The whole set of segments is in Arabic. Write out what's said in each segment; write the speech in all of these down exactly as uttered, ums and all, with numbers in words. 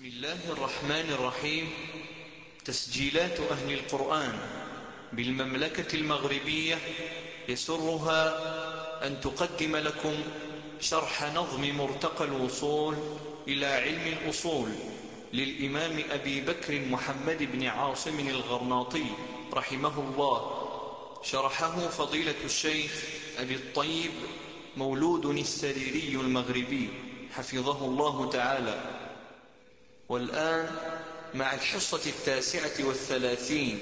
بسم الله الرحمن الرحيم. تسجيلات أهل القرآن بالمملكة المغربية يسرها أن تقدم لكم شرح نظم مرتقى الوصول إلى علم الأصول للإمام أبي بكر محمد بن عاصم الغرناطي رحمه الله، شرحه فضيلة الشيخ أبي الطيب مولود السريري المغربي حفظه الله تعالى. والآن مع الحصة التاسعة والثلاثين.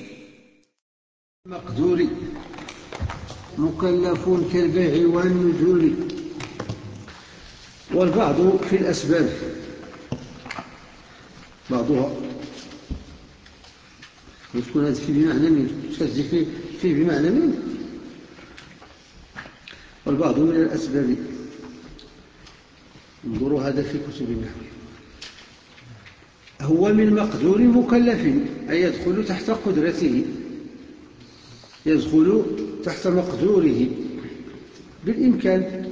مقدور مكلف كالبيع والنذور. والبعض في الأسباب بعضها وتكون هذا فيه بمعنى من تشتي فيه, فيه بمعنى من والبعض من الأسباب. انظروا هذا في كتب النحو. هو من مقدور مكلف أي يدخل تحت قدرته، يدخل تحت مقدوره بالإمكان.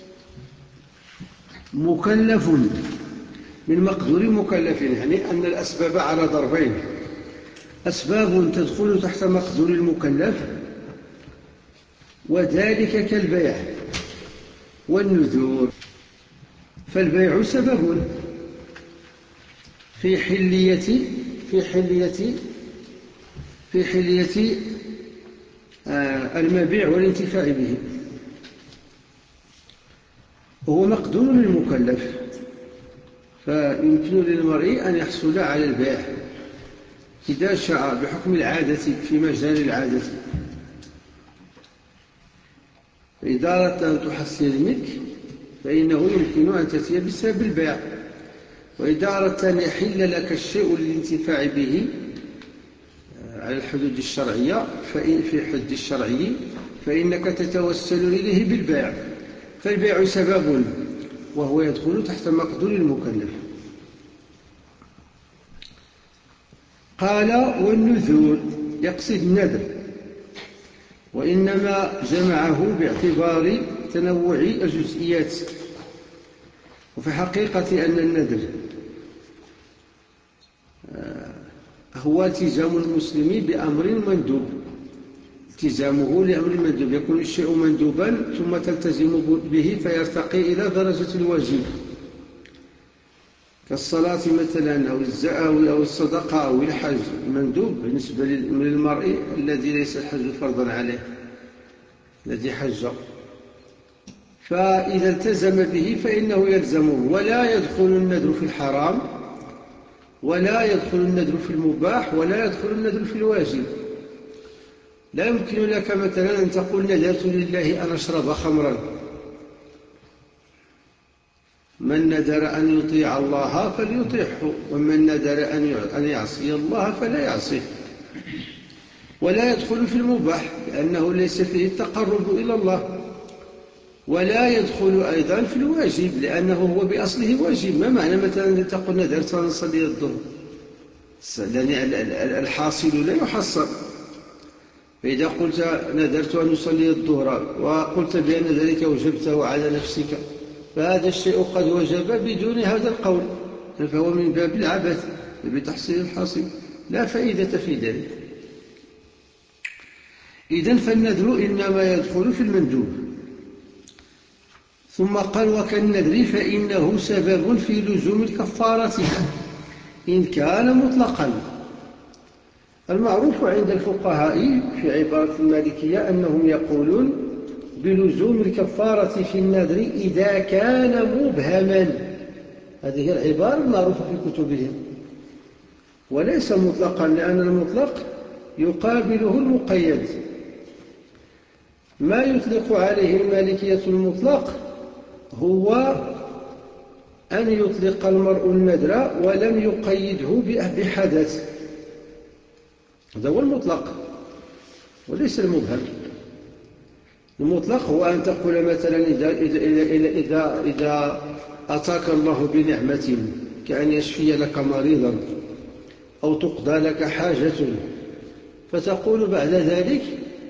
مكلف من مقدور مكلف، يعني أن الأسباب على ضربين: أسباب تدخل تحت مقدور المكلف، وذلك كالبيع والنذور. فالبيع سبب في حلية في حلية في حلية المبيع والانتفاع به، وهو مقدور للمكلف، فيمكن للمرء أن يحصل على البيع إذا شاء بحكم العادة في مجال العادة. فإذا أردت أن تحصل الملك فإنه يمكن أن تأتي بسبب البيع، وإذا أردت أن يحل لك الشيء للانتفاع به على الحدود الشرعية فإن في حد الشرعي فإنك تتوسل إليه بالبيع. فالبيع سبب وهو يدخل تحت مقدور المكلف. قال والنذور يقصد النذر، وإنما جمعه باعتبار تنوع الجزئيات. وفي حقيقة أن النذر هو التزام المسلم بأمر مندوب، التزامه لأمر مندوب، يكون الشيء مندوبا ثم تلتزم به فيرتقي إلى درجة الواجب، كالصلاة مثلا أو الزكاة أو الصدقة أو الحج. مندوب بالنسبة للمرء الذي ليس الحج فرضا عليه، الذي حج، فإذا التزم به فإنه يلزمه. ولا يدخل النذر في الحرام، ولا يدخل النذر في المباح، ولا يدخل النذر في الواجب. لا يمكن لك مثلا أن تقول نذرت لله أن أشرب خمرا. من نذر أن يطيع الله فليطيعه، ومن نذر أن يعصي الله فلا يعصيه. ولا يدخل في المباح لأنه ليس فيه التقرب إلى الله. ولا يدخل أيضا في الواجب لأنه هو بأصله واجب. ما معنى مثلا تقول نذرت أن أصلي الظهر؟ يعني الحاصل لا يحصل. فإذا قلت نذرت أن أصلي الظهر وقلت بأن ذلك وجبته على نفسك فهذا الشيء قد وجب بدون هذا القول، فهو من باب العبث بتحصيل الحاصل، لا فائدة في ذلك. إذن فالنذر إنما يدخل في المندوب. ثم قال وكالنذر فإنه سبب في لزوم الكفارة إن كان مطلقا. المعروف عند الفقهاء في عبارة المالكية أنهم يقولون بلزوم الكفارة في النذر إذا كان مبهما. هذه العبارة المعروفة في كتبهم، وليس مطلقا، لأن المطلق يقابله المقيد. ما يطلق عليه المالكية المطلق هو أن يطلق المرء النذر ولم يقيده بحدث، هذا هو المطلق وليس المبهم. المطلق هو أن تقول مثلا إذا, إذا, إذا, إذا, إذا أتاك الله بنعمة كأن يشفي لك مريضا أو تقضى لك حاجة، فتقول بعد ذلك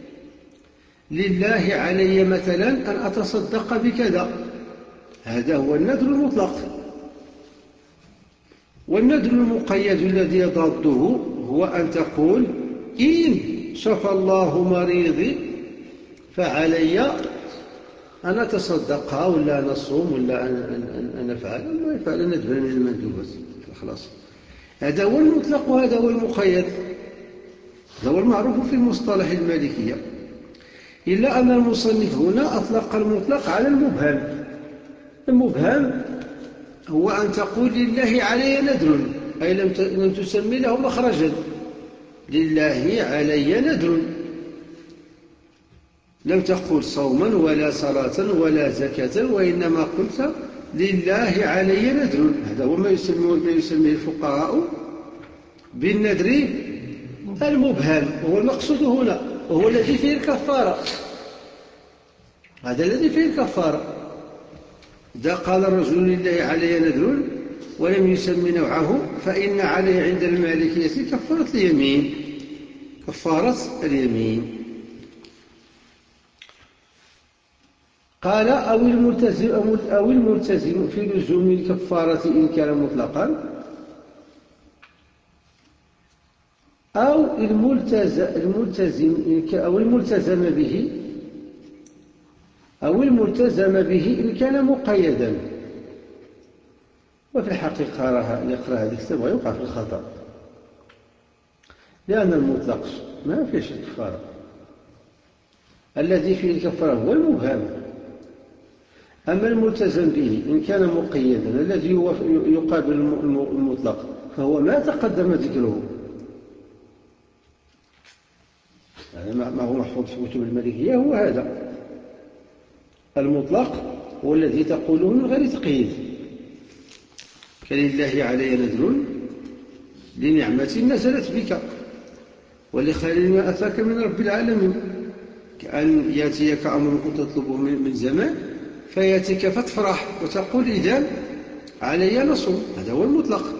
لله علي مثلا أن أتصدق بكذا. هذا هو النذر المطلق. والندر المقيد الذي يضاده هو أن تقول إن شفى الله مريضي فعلي أن أتصدق ولا نصوم ولا أن نفعل ما يفعل ندبا من المندوبات خلاص. هذا هو المطلق وهذا هو المقيد، هذا هو المعروف في مصطلح المالكية، إلا أن المصنف هنا أطلق المطلق على المبهم. المبهم هو أن تقول لله علي نذر، أي لم تسمي له مخرجا. لله علي نذر، لم تقل صوما ولا صلاة ولا زكاة، وإنما قلت لله علي نذر. هذا هو ما يسميه الفقهاء بالنذر المبهم، وهو المقصود هنا، وهو الذي فيه الكفارة. هذا الذي فيه الكفارة. إذا قال الرجل لله علي نذر ولم يسمي نوعه فإن عليه عند المالكية كفارة اليمين، كفارة اليمين. قال أو الملتزم, أو الملتزم في لزوم الكفارة إن كان مطلقا، أو الملتزم أو الملتزم به أو الملتزم به إن كان مقيدا. وفي الحقيقة راه يقرأ هذا الكتاب ويوقع في الخطأ، لأن المطلق ما فيش الكفارة، الذي فيه الكفارة هو المبهم. أما الملتزم به إن كان مقيدا الذي يقابل المطلق فهو ما تقدم ذكره. يعني ما هو محفوظ في كتب المالكية هو هذا المطلق، هو الذي تقوله من غير تقييد، كلله علي نذر لنعمة نزلت بك ولخير ما أتاك من رب العالمين، كأن يأتيك أمر كنت تطلبه من زمان فيأتيك فتفرح وتقول إذن علي نصوم. هذا هو المطلق.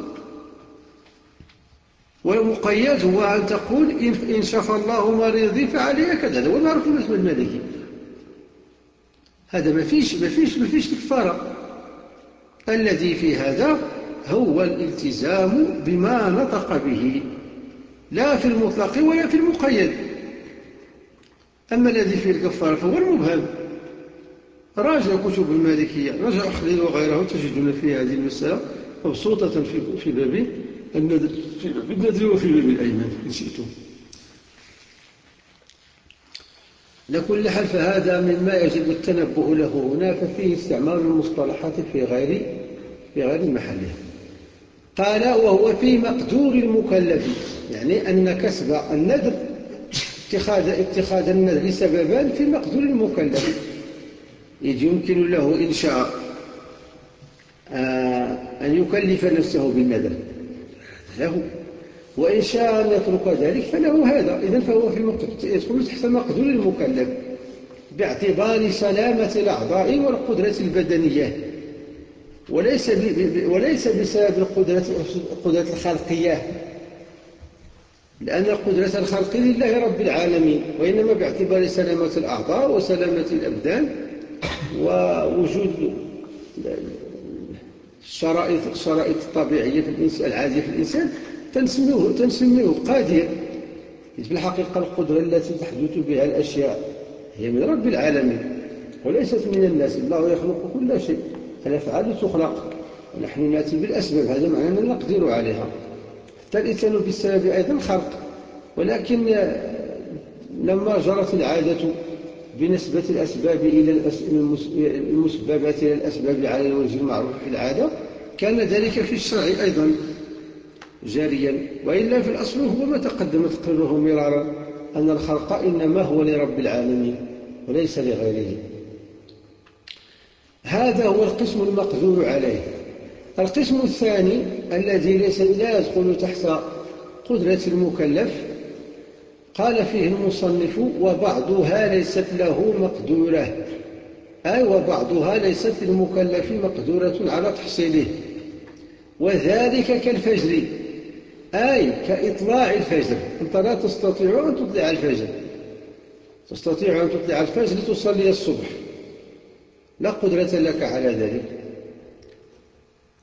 والمقيد هو أن تقول إن شفى الله مريضي فعلي كذا. هذا هو المعروف بالنسبة للمالكي. هذا ما فيش ما فيش ما فيش كفارة. الذي في هذا هو الالتزام بما نطق به، لا في المطلق ولا في المقيد. أما الذي فيه الكفارة فهو المبهم. راجع كتب المالكية، راجع أخليل وغيره، تجدون في هذه المسألة مبسوطة في في باب النذر، في باب النذر وفي باب الأيمان إن شئتم. لكل حال فهذا مما يجب التنبؤ له هنا، ففيه استعمال المصطلحات في غير في غير محلها. قال وهو في مقدور المكلف، يعني أن كسب النذر اتخاذ اتخاذ النذر سببا في مقدور المكلف، إذ يمكن له إن شاء أن يكلف نفسه بالنذر له، وإن شاء أن يترك ذلك فله هذا. إذن فهو في يدخل تحت مقدور المكلف باعتبار سلامة الأعضاء والقدرة البدنية، وليس وليس بسبب القدرة القدرة الخلقية، لأن القدرة الخلقية لله رب العالمين، وإنما باعتبار سلامة الأعضاء وسلامة الأبدان ووجود الشرائط الشرائط الطبيعية في الإنسان العادية في الإنسان تنسميه تنسميه قادر. في الحقيقة القدرة التي تحدث بها الأشياء هي من رب العالمين وليست من الناس. الله يخلق كل شيء، الأفعال تخلق ونحن نأتي بالأسباب، هذا معنى أننا نقدر عليها. حتى الإنسان بالسبب أيضا خلق، ولكن لما جرت العادة بنسبة الأسباب إلى المسببات إلى الأسباب على الوجه المعروف في العادة، كان ذلك في الشرع أيضا جاريا. وإلا في الأصل هو ما تقدم تقرره مرارا، أن الخلق إنما هو لرب العالمين وليس لغيره. هذا هو القسم المقدور عليه. القسم الثاني الذي ليس لا يدخل تحت قدرة المكلف، قال فيه المصنف وبعضها ليست له مقدورة، أي وبعضها ليست للمكلف مقدورة على تحصيله، وذلك كالفجر، أي كإطلاع الفجر. أنت لا تستطيع أن تطلع الفجر، تستطيع أن تطلع الفجر لتصلي الصبح، لا قدرة لك على ذلك.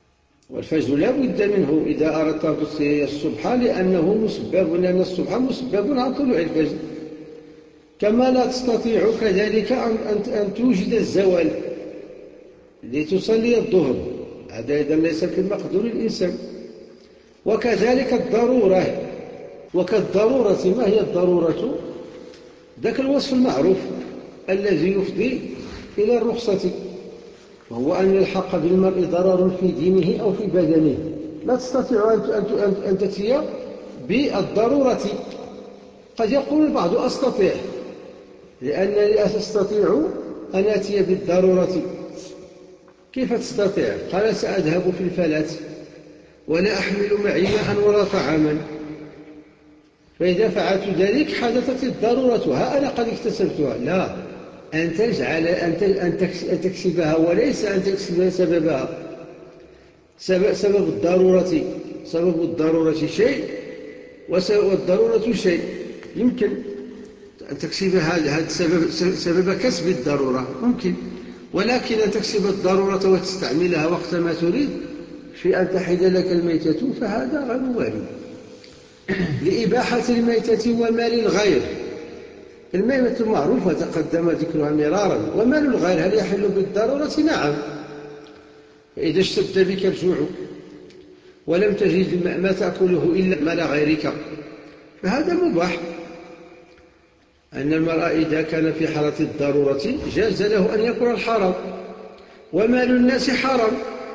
والفجر لا بد منه إذا أردت أن تصلي الصبح، لأنه مسبب، لأن الصبح مسبب عن طلوع الفجر. كما لا تستطيع كذلك أن توجد الزوال لتصلي الظهر، هذا أيضا ليس في مقدور الإنسان. وكذلك الضرورة. وكالضرورة، ما هي الضرورة؟ ذاك الوصف المعروف الذي يفضي إلى الرخصة، وهو أن يلحق بالمرء ضرر في دينه أو في بدنه، لا تستطيع أن تأتي بالضرورة. قد يقول البعض أستطيع، لأنني أستطيع أن أتي بالضرورة. كيف تستطيع؟ قال سأذهب في الفلاة ولا أحمل معي ماء ولا طعاما، فإذا فعلت ذلك حدثت الضرورة، ها أنا قد اكتسبتها. لا، أن تجعل أن تكسبها وليس أن تكسب سببها. سبب الضرورة سبب الضرورة شيء والضرورة شيء. يمكن أن تكسب هذا سبب سبب كسب الضرورة ممكن، ولكن أن تكسب الضرورة وتستعملها وقت ما تريد في أن تحل لك الميتة فهذا غير وارد. لإباحة الميتة ومال الغير. الميتة معروفة تقدم ذكرها مرارا، ومال الغير هل يحل بالضرورة؟ نعم. فإذا اشتد بك الجوع ولم تجد ما تأكله إلا مال غيرك فهذا مباح. أن المرأة إذا كان في حالة الضرورة جاز له أن يأكل الحرام، ومال الناس حرام.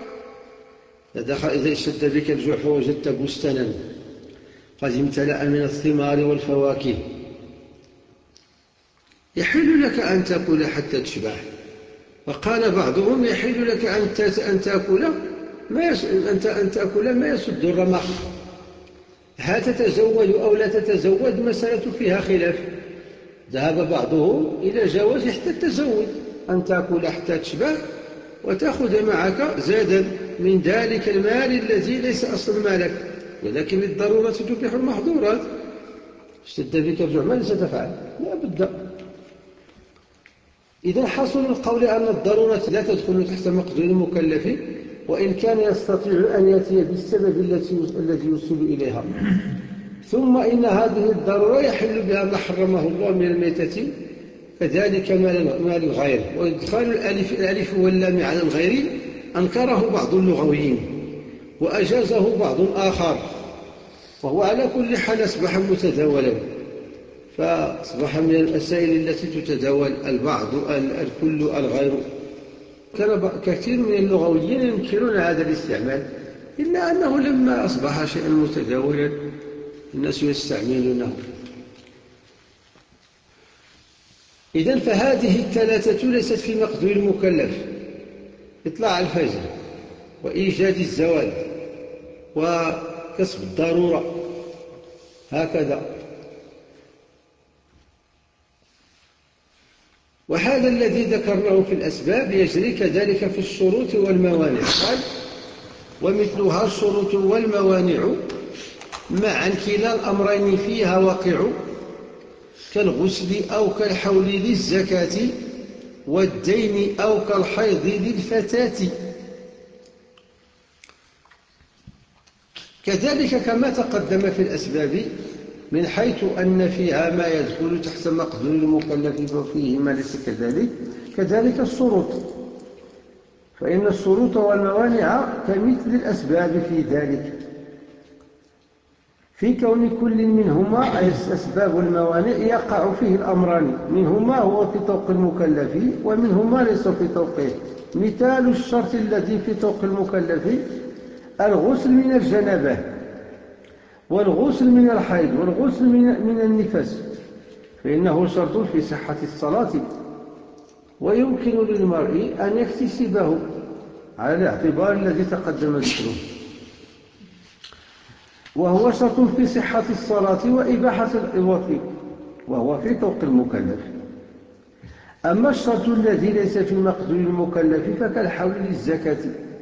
إذا اشتد بك الجوع فوجدت بستانا قد امتلأ من الثمار والفواكه، يحل لك أن تأكل حتى تشبع. وقال بعضهم يحل لك أن تأكل ما أن تأكل ما يسد الرمق. هل تتزوج أو لا تتزوج مسألة فيها خلاف. ذهب بعضهم إلى جواز حتى التزوج، أن تأكل حتى تشبع وتأخذ معك زادا من ذلك المال الذي ليس أصل مالك، ولكن الضرورة تبيح المحظورات. اشتد بك الجوع ماذا ستفعل؟ لا بد. إذا حصل القول أن الضرورة لا تدخل تحت مقدور المكلف، وإن كان يستطيع أن يأتي بالسبب الذي يوصل إليها. ثم إن هذه الضرورة يحل بها ما حرمه الله من الميتة، كذلك مال الغير. وإدخال الألف, الألف واللام على الغير أنكره بعض اللغويين وأجازه بعض آخر، وهو على كل حال أصبح متداولا، فأصبح من الأسائل التي تتداول البعض الكل الغير. كان كثير من اللغويين ينكرون هذا الاستعمال، إلا أنه لما أصبح شيئا متداولا الناس يستعملونه. إذن فهذه الثلاثة ليست في مقدور المكلف: إطلاع الفجر، وإيجاد الزوال، وكسب الضرورة، هكذا. وهذا الذي ذكرناه في الأسباب يجري كذلك في الشروط والموانع. قال: ومثلها الشروط والموانع معا كلا الأمرين فيها واقع، كالغسل أو كالحول للزكاة، والدين أو كالحيض للفتاة. كذلك كما تقدم في الأسباب من حيث أن فيها ما يدخل تحت مقدور المكلف وفيه ما ليس كذلك، كذلك الشروط، فإن الشروط والموانع كمثل الأسباب في ذلك، في كون كل منهما أي الأسباب والموانع يقع فيه الأمران، منهما هو في طوق المكلف ومنهما ليس في طوقه. مثال الشرط الذي في طوق المكلف: الغسل من الجنابة، والغسل من الحيض، والغسل من, من النفاس، فإنه شرط في صحة الصلاة، ويمكن للمرء أن يكتسبه على الاعتبار الذي تقدم ذكره، وهو شرط في صحة الصلاة وإباحة الوطي، وهو في طوق المكلف. أما الشرط الذي ليس في مقدور المكلف فكالحول للزكاة،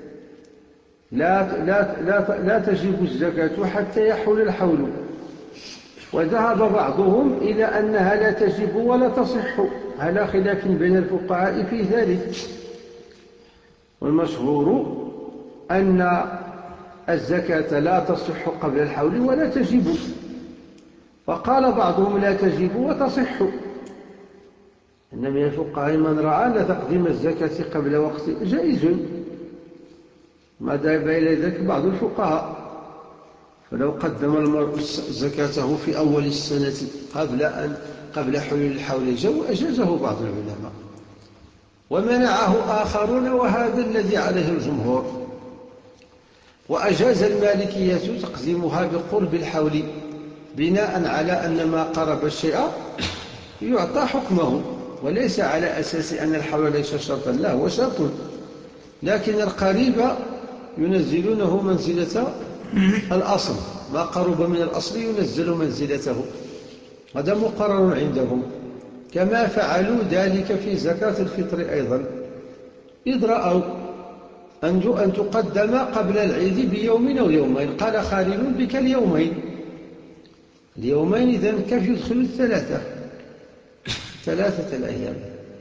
لا, لا, لا, لا تجب الزكاة حتى يحول الحول، وذهب بعضهم إلى أنها لا تجب ولا تصح، على خلاف بين الفقهاء في ذلك. والمشهور أن الزكاة لا تصح قبل الحول ولا تجب، فقال بعضهم لا تجب وتصح. إن من الفقهاء من رأى أن تقديم الزكاة قبل وقت جائز، ما ذهب إلى ذلك بعض الفقهاء، فلو قدم المرء زكاته في أول السنة قبل أن قبل حلول الحول أجازه بعض العلماء، ومنعه آخرون، وهذا الذي عليه الجمهور. وأجاز المالكية تقديمها بقرب الحول بناء على أن ما قرب الشيء يعطى حكمه، وليس على أساس أن الحول ليس شرطا، لا هو شرط، لكن القريب ينزلونه منزلة الأصل، ما قرب من الأصل ينزل منزلته، هذا مقرر عندهم، كما فعلوا ذلك في زكاة الفطر أيضا، إذ رأوا أن تقدم قبل العيد بيوم أو يومين، قال خالل بك اليومين، اليومين إذن كيف يدخل الثلاثة ثلاثة الأيام،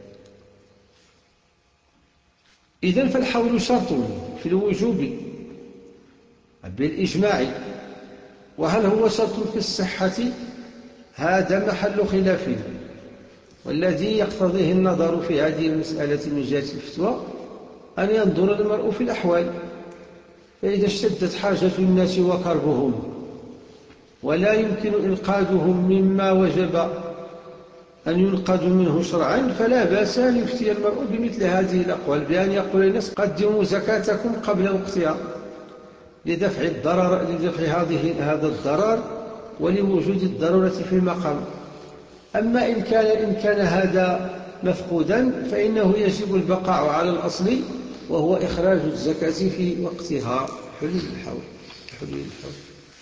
إذن فالحول شرط في الوجوب بالإجماع، وهل هو شرط في الصحة؟ هذا محل خلاف، والذي يقتضيه النظر في هذه المسألة من جهة الفتوى أن ينظر المرء في الأحوال، فإذا اشتدت حاجة الناس وكربهم ولا يمكن إنقاذهم مما وجب أن ينقذوا منه شرعا، فلا بأس أن يفتي المرء بمثل هذه الأقوال، بأن يقول للناس قدموا زكاتكم قبل وقتها لدفع الضرر لدفع هذه هذا الضرر ولوجود الضرورة في المقام. أما إن كان إن كان هذا مفقودا فإنه يجب البقاء على الأصل، وهو إخراج الزكاة في وقتها، حلول الحول حلول الحول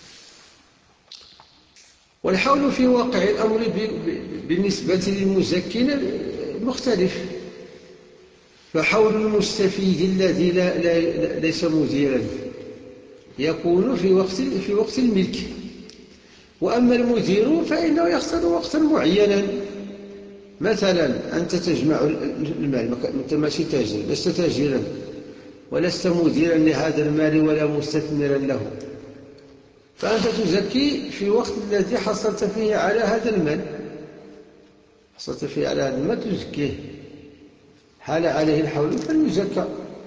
والحول في واقع الأمر بالنسبة للمزكين مختلف، فحول المستفيد الذي لا لا ليس مديرا يكون في وقت في وقت الملك، وأما المدير فإنه يختار وقتا معينا، مثلا أنت تجمع المال، أنت ماشي تاجر، لست تاجرا ولست مديرا لهذا المال ولا مستثمرا له، فأنت تزكي في وقت الذي حصلت فيه على هذا المال، حصلت فيه على هذا المال تزكيه، حال عليه الحول فليزكى.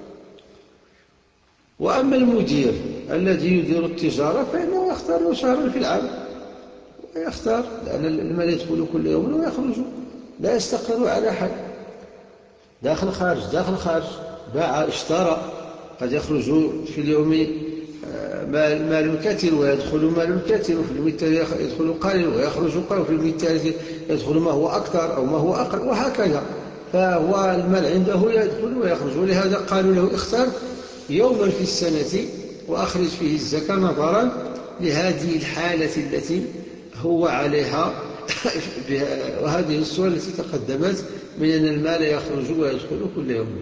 وأما المدير الذي يدير التجارة فإنه يختار شهرا في العام ويختار، لأن المال يدخل كل يوم ويخرج، لا يستقر على حد، داخل خارج داخل خارج، باع اشترى، قد يخرج في اليوم مال, مال كثير ويدخل مال كثير، وفي اليوم التالي يدخل قليل ويخرج قليل، وفي اليوم التالي يدخل ما هو أكثر أو ما هو أقل، وهكذا، فهو المال عنده يدخل ويخرج، ولهذا قالوا له اختار يوما في السنة وأخرج فيه الزكاة نظرا لهذه الحالة التي هو عليها وهذه الصورة التي تقدمت من أن المال يخرج ويدخل كل يوم.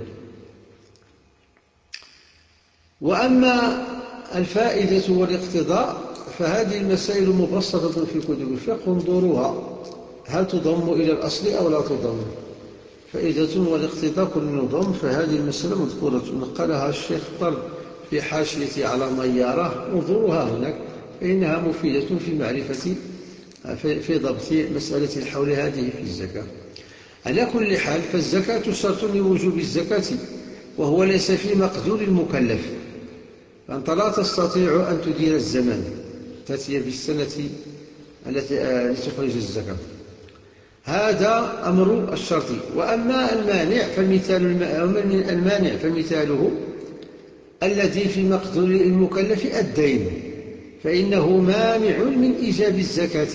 وأما الفائدة والاقتضاء فهذه المسائل مبسطة في كتب الفقه، انظروها هل تضم إلى الأصل أو لا تضم. فائدة والاقتضاء كل نظام، فهذه المسألة مذكورة نقلها الشيخ طرد في حاشية على ميارة، انظروها هناك فإنها مفيدة في معرفة في ضبط مسألة الحول هذه في الزكاة. على كل حال فالزكاة شرط لوجوب الزكاة، وهو ليس في مقدور المكلف، فأنت لا تستطيع أن تدير الزمان تأتي بالسنة التي تخرج الزكاة، هذا أمر الشرط. وأما المانع فمثال المانع فمثاله الذي في مقدور المكلف الدين، فإنه مانع من إيجاب الزكاة،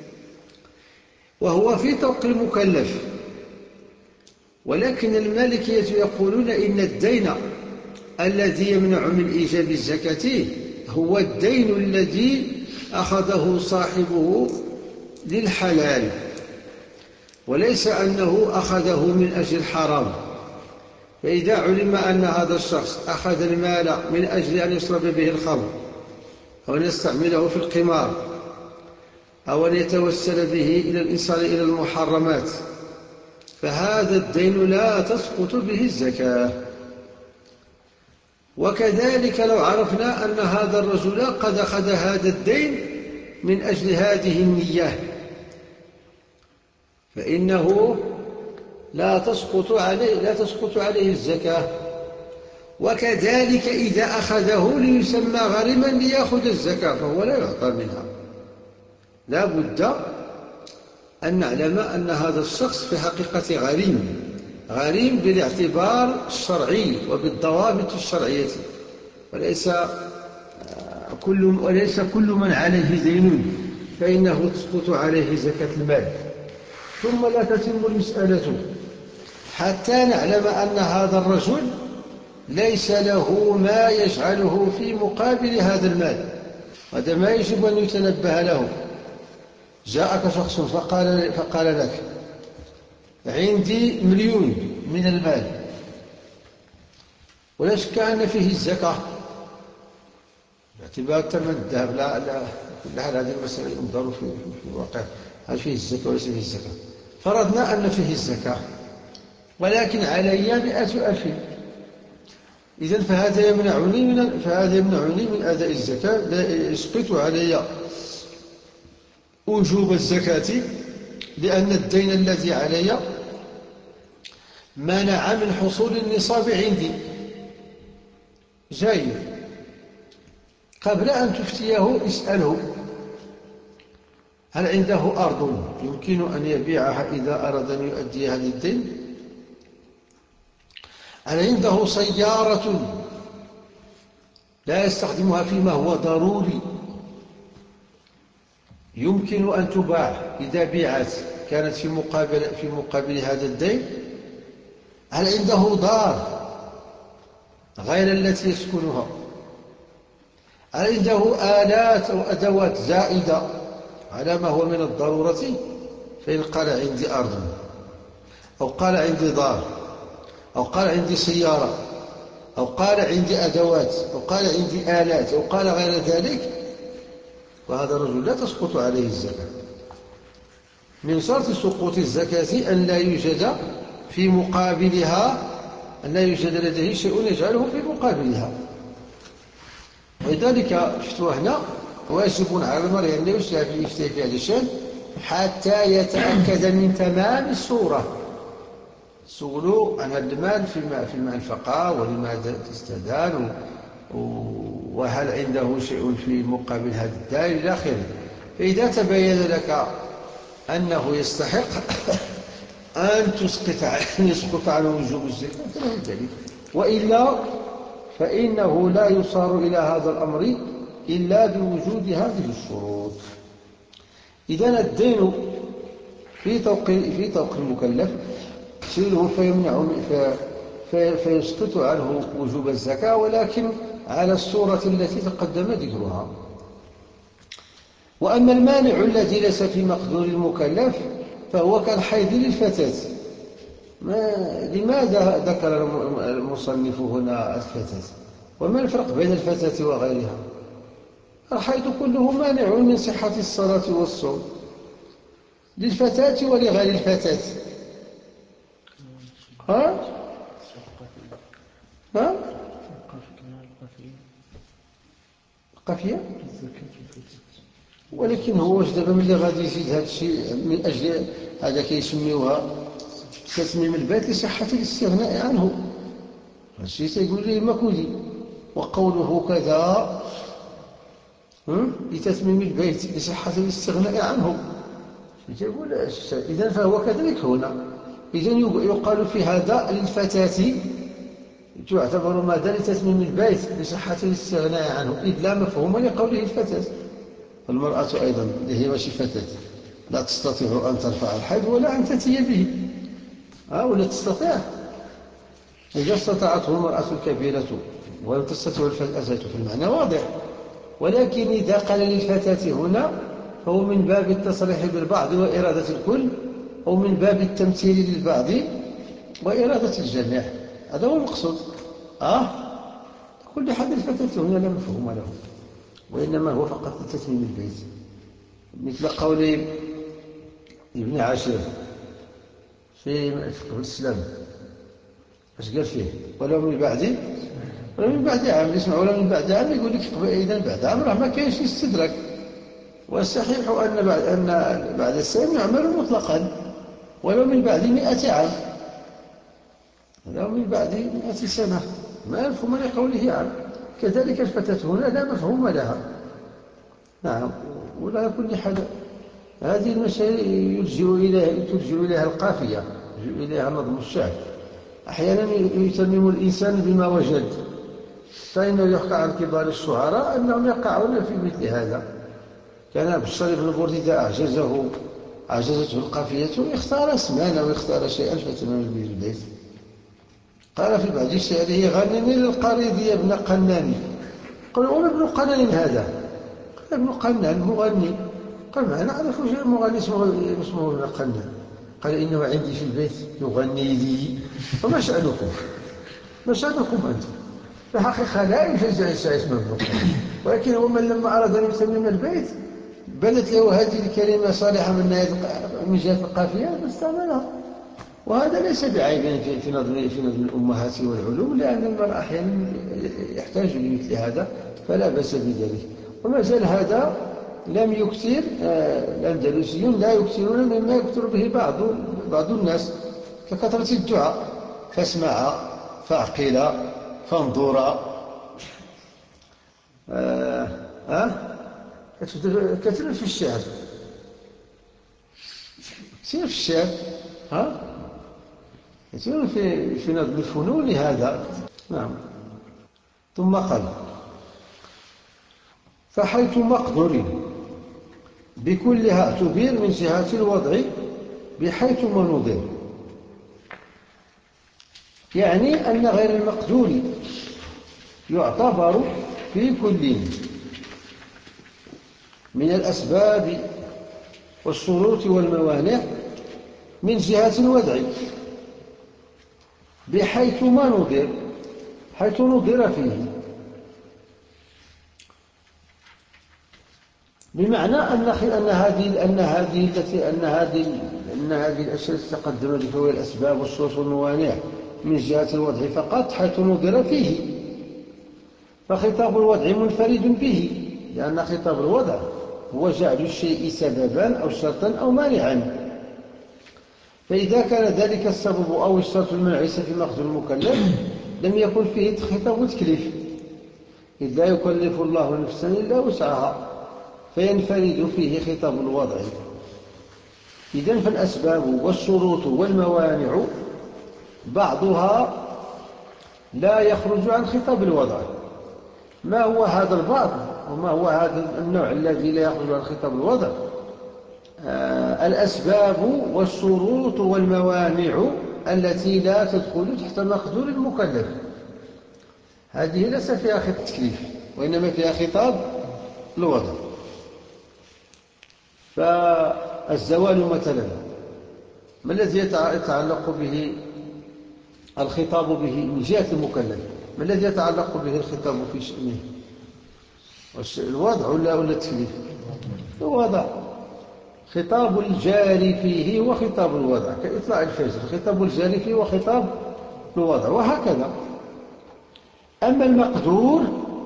وهو في طوق المكلف. ولكن المالكية يقولون إن الدين الذي يمنع من إيجاب الزكاة هو الدين الذي أخذه صاحبه للحلال، وليس أنه أخذه من أجل حرام. فإذا علم أن هذا الشخص أخذ المال من أجل أن يشرب به الخمر أو أن يستعمله في القمار أو أن يتوسل به إلى الإنسان إلى المحرمات، فهذا الدين لا تسقط به الزكاة. وكذلك لو عرفنا أن هذا الرجل قد أخذ هذا الدين من أجل هذه النية فإنه لا تسقط عليه لا تسقط عليه الزكاة. وكذلك إذا أخذه ليسمى غريما ليأخذ الزكاة فهو لا يعطى منها. لا بد أن نعلم أن هذا الشخص في حقيقة غريم غريم بالاعتبار الشرعي وبالضوابط الشرعية، وليس كل وليس كل من عليه دين فإنه تسقط عليه زكاة المال. ثم لا تتم المسألة حتى نعلم أن هذا الرجل ليس له ما يجعله في مقابل هذا المال. هذا ما يجب أن يتنبه له. جاءك شخص فقال, فقال لك عندي مليون من المال ولا شك أن فيه الزكاة باعتبار ثمن الذهب. لا لا كل حال هذه المسألة ينظر في, في الواقع هل فيه الزكاة وليس فيه الزكاة. فرضنا أن فيه الزكاة ولكن علي مئة ألف، إذن فهذا يمنعني من فهذا يمنعني من أداء الزكاة. لا يسقط علي وجوب الزكاة لأن الدين الذي علي منع من حصول النصاب عندي. جيد. قبل أن تفتيه اسأله هل عنده أرض يمكن أن يبيعها إذا أراد أن يؤدي هذا الدين؟ هل عنده سيارة لا يستخدمها فيما هو ضروري يمكن أن تباع إذا بيعت كانت في مقابل, في مقابل هذا الدين؟ هل عنده دار غير التي يسكنها؟ هل عنده آلات أو أدوات زائدة على ما هو من الضرورة؟ فإن قال عندي أرض أو قال عندي دار أو قال عندي سيارة أو قال عندي أدوات أو قال عندي آلات أو قال غير ذلك وهذا الرجل لا تسقط عليه الزكاة. من شرط سقوط الزكاة أن لا يوجد في مقابلها أن لا يوجد لديه شيء يجعله في مقابلها. ولذلك شفتوا هنا واجب على المرء أن يفتي في هذا الشأن حتى يتأكد من تمام الصورة. سولوا عن المال في المنفقة ولماذا تستدان وهل عنده شيء في مقابل هذا الدين إلى آخره. فإذا تبين لك أنه يستحق أن تسقط أن يسقط عنه وجوب الزكاة فله ذلك، وإلا فإنه لا يصار إلى هذا الأمر إلا بوجود هذه الشروط. إذن الدين في طوق في طوق المكلف سيله فيمنع في فيسقط عنه وجوب الزكاة ولكن على الصورة التي تقدم ذكرها. وأما المانع الذي ليس في مقدور المكلف فهو كالحيض للفتاة. ما لماذا ذكر المصنف هنا الفتاة؟ وما الفرق بين الفتاة وغيرها؟ الحيض كله مانع من صحة الصلاة والصوم للفتاة ولغير الفتاة. ها؟ ها؟ القافية؟ ولكن هو واش دابا ملي غادي يزيد هذا الشيء من أجل هذا كيسميوها تتميم البيت لصحة الاستغناء عنه. هادشي تيقول ليه مكودي وقوله كذا لتتميم البيت لصحة الاستغناء عنه. يقول إذن فهو كذلك هنا. إذن يقال في هذا للفتاة تعتبر ماذا لتتميم البيت لصحة الاستغناء عنه إذ لا مفهوم لقوله الفتاة. المرأة أيضا هي ماشي فتاة لا تستطيع أن ترفع الحيض ولا أن تأتي به أه ولا تستطيع. إذا استطاعته المرأة الكبيرة ولم تستطيع الفتاة في المعنى واضح. ولكن إذا قال للفتاة هنا فهو من باب التصريح بالبعض وإرادة الكل أو من باب التمثيل للبعض وإرادة الجميع. هذا هو المقصود. آه كل حد الفتاة هنا لا مفهوم له وإنما هو فقط لتتميم البيت. مثل قول ابن عاشر في فقه الإسلام اش قال فيه ولو من بعد ولا من بعد عام يسمع ولا من بعد عام يقول لك إذا بعد عام راه ما كاينش يستدرك. والصحيح أن بعد أن بعد السلام يعمل مطلقا ولو من بعد مئة عام، ولو من بعد مئة سنة ما يفهم لقوله عام. كذلك الفتاة هنا لا مفهوم لها. نعم. ولا كل حد هذه المسائل يلجئ إليها تلجئ إليها القافية، يلجئ إليها نظم الشعر. أحيانا يتمم الإنسان بما وجد، فإنه يحكى عن كبار الشعراء أنهم يقعون في مثل هذا. كان بشار بن بردة أعجزه أعجزته القافية، اختار اسمان أو اختار شيئا فتمم به البيت. قال في بعض شعره: غنني للقريض يا ابن قنان. قال: وما ابن قنان هذا؟ قال: ابن قنان مغني. قال: ما نعرف مغني اسمه اسمه ابن قنان. قال: إنه عندي في البيت يغني لي. وما شأنكم؟ ما شأنكم أنتم؟ في الحقيقة لا يوجد شيء اسمه ابن قنان، ولكن هو من لما أراد أن يتمم البيت بدت له هذه الكلمة صالحة من جهة القافية فاستعملها. وهذا ليس بعيب في في نظم في نظم الأمهات والعلوم، لأن المرء أحيانا يحتاج لمثل هذا، فلا بأس بذلك. وما زال هذا لم يكثر. الأندلسيون لا يكثرون مما يكثر به بعض بعض الناس ككثرة الدعاء: فاسمع، فاعقل، فانظر. آه أه؟ كثير في الشعر، كثير في الشعر، ها كثير في في نظم الفنون هذا. نعم. ثم قال: فحيث مقدور بكلها اعتبر من جهة الوضع بحيث ما نظر. يعني أن غير المقدور يعتبر في كل من الأسباب والشروط والموانع من جهة الوضع بحيث ما نظر، حيث نظر فيه، بمعنى أن أن هذه أن هذه التي أن هذه أن هذه الأشياء التي تقدم ذكرها هي الأسباب والشروط والموانع من جهة الوضع فقط حيث نظر فيه، فخطاب الوضع منفرد به، لأن خطاب الوضع هو جعل الشيء سببا أو شرطا أو مانعا. فإذا كان ذلك السبب أو الشرط المنع ليس في مقدور المكلف لم يكن فيه خطاب تكليف، إذ لا يكلف الله نفسا إلا وسعها، فينفرد فيه خطاب الوضع. إذن فالأسباب والشروط والموانع بعضها لا يخرج عن خطاب الوضع. ما هو هذا البعض وما هو هذا النوع الذي لا يخرج عن خطاب الوضع؟ آه الأسباب والشروط والموانع التي لا تدخل تحت مقدور المكلف، هذه ليس فيها خطاب التكليف وإنما فيها خطاب الوضع. فالزوال مثلا ما الذي يتعلق به الخطاب به من جهة المكلف؟ ما الذي يتعلق به الخطاب في شأنه؟ الوضع ولا ولا التكليف؟ الوضع. خطاب الجاري فيه وخطاب الوضع كإطلاع الفجر، خطاب الجاري فيه وخطاب الوضع، وهكذا. أما المقدور،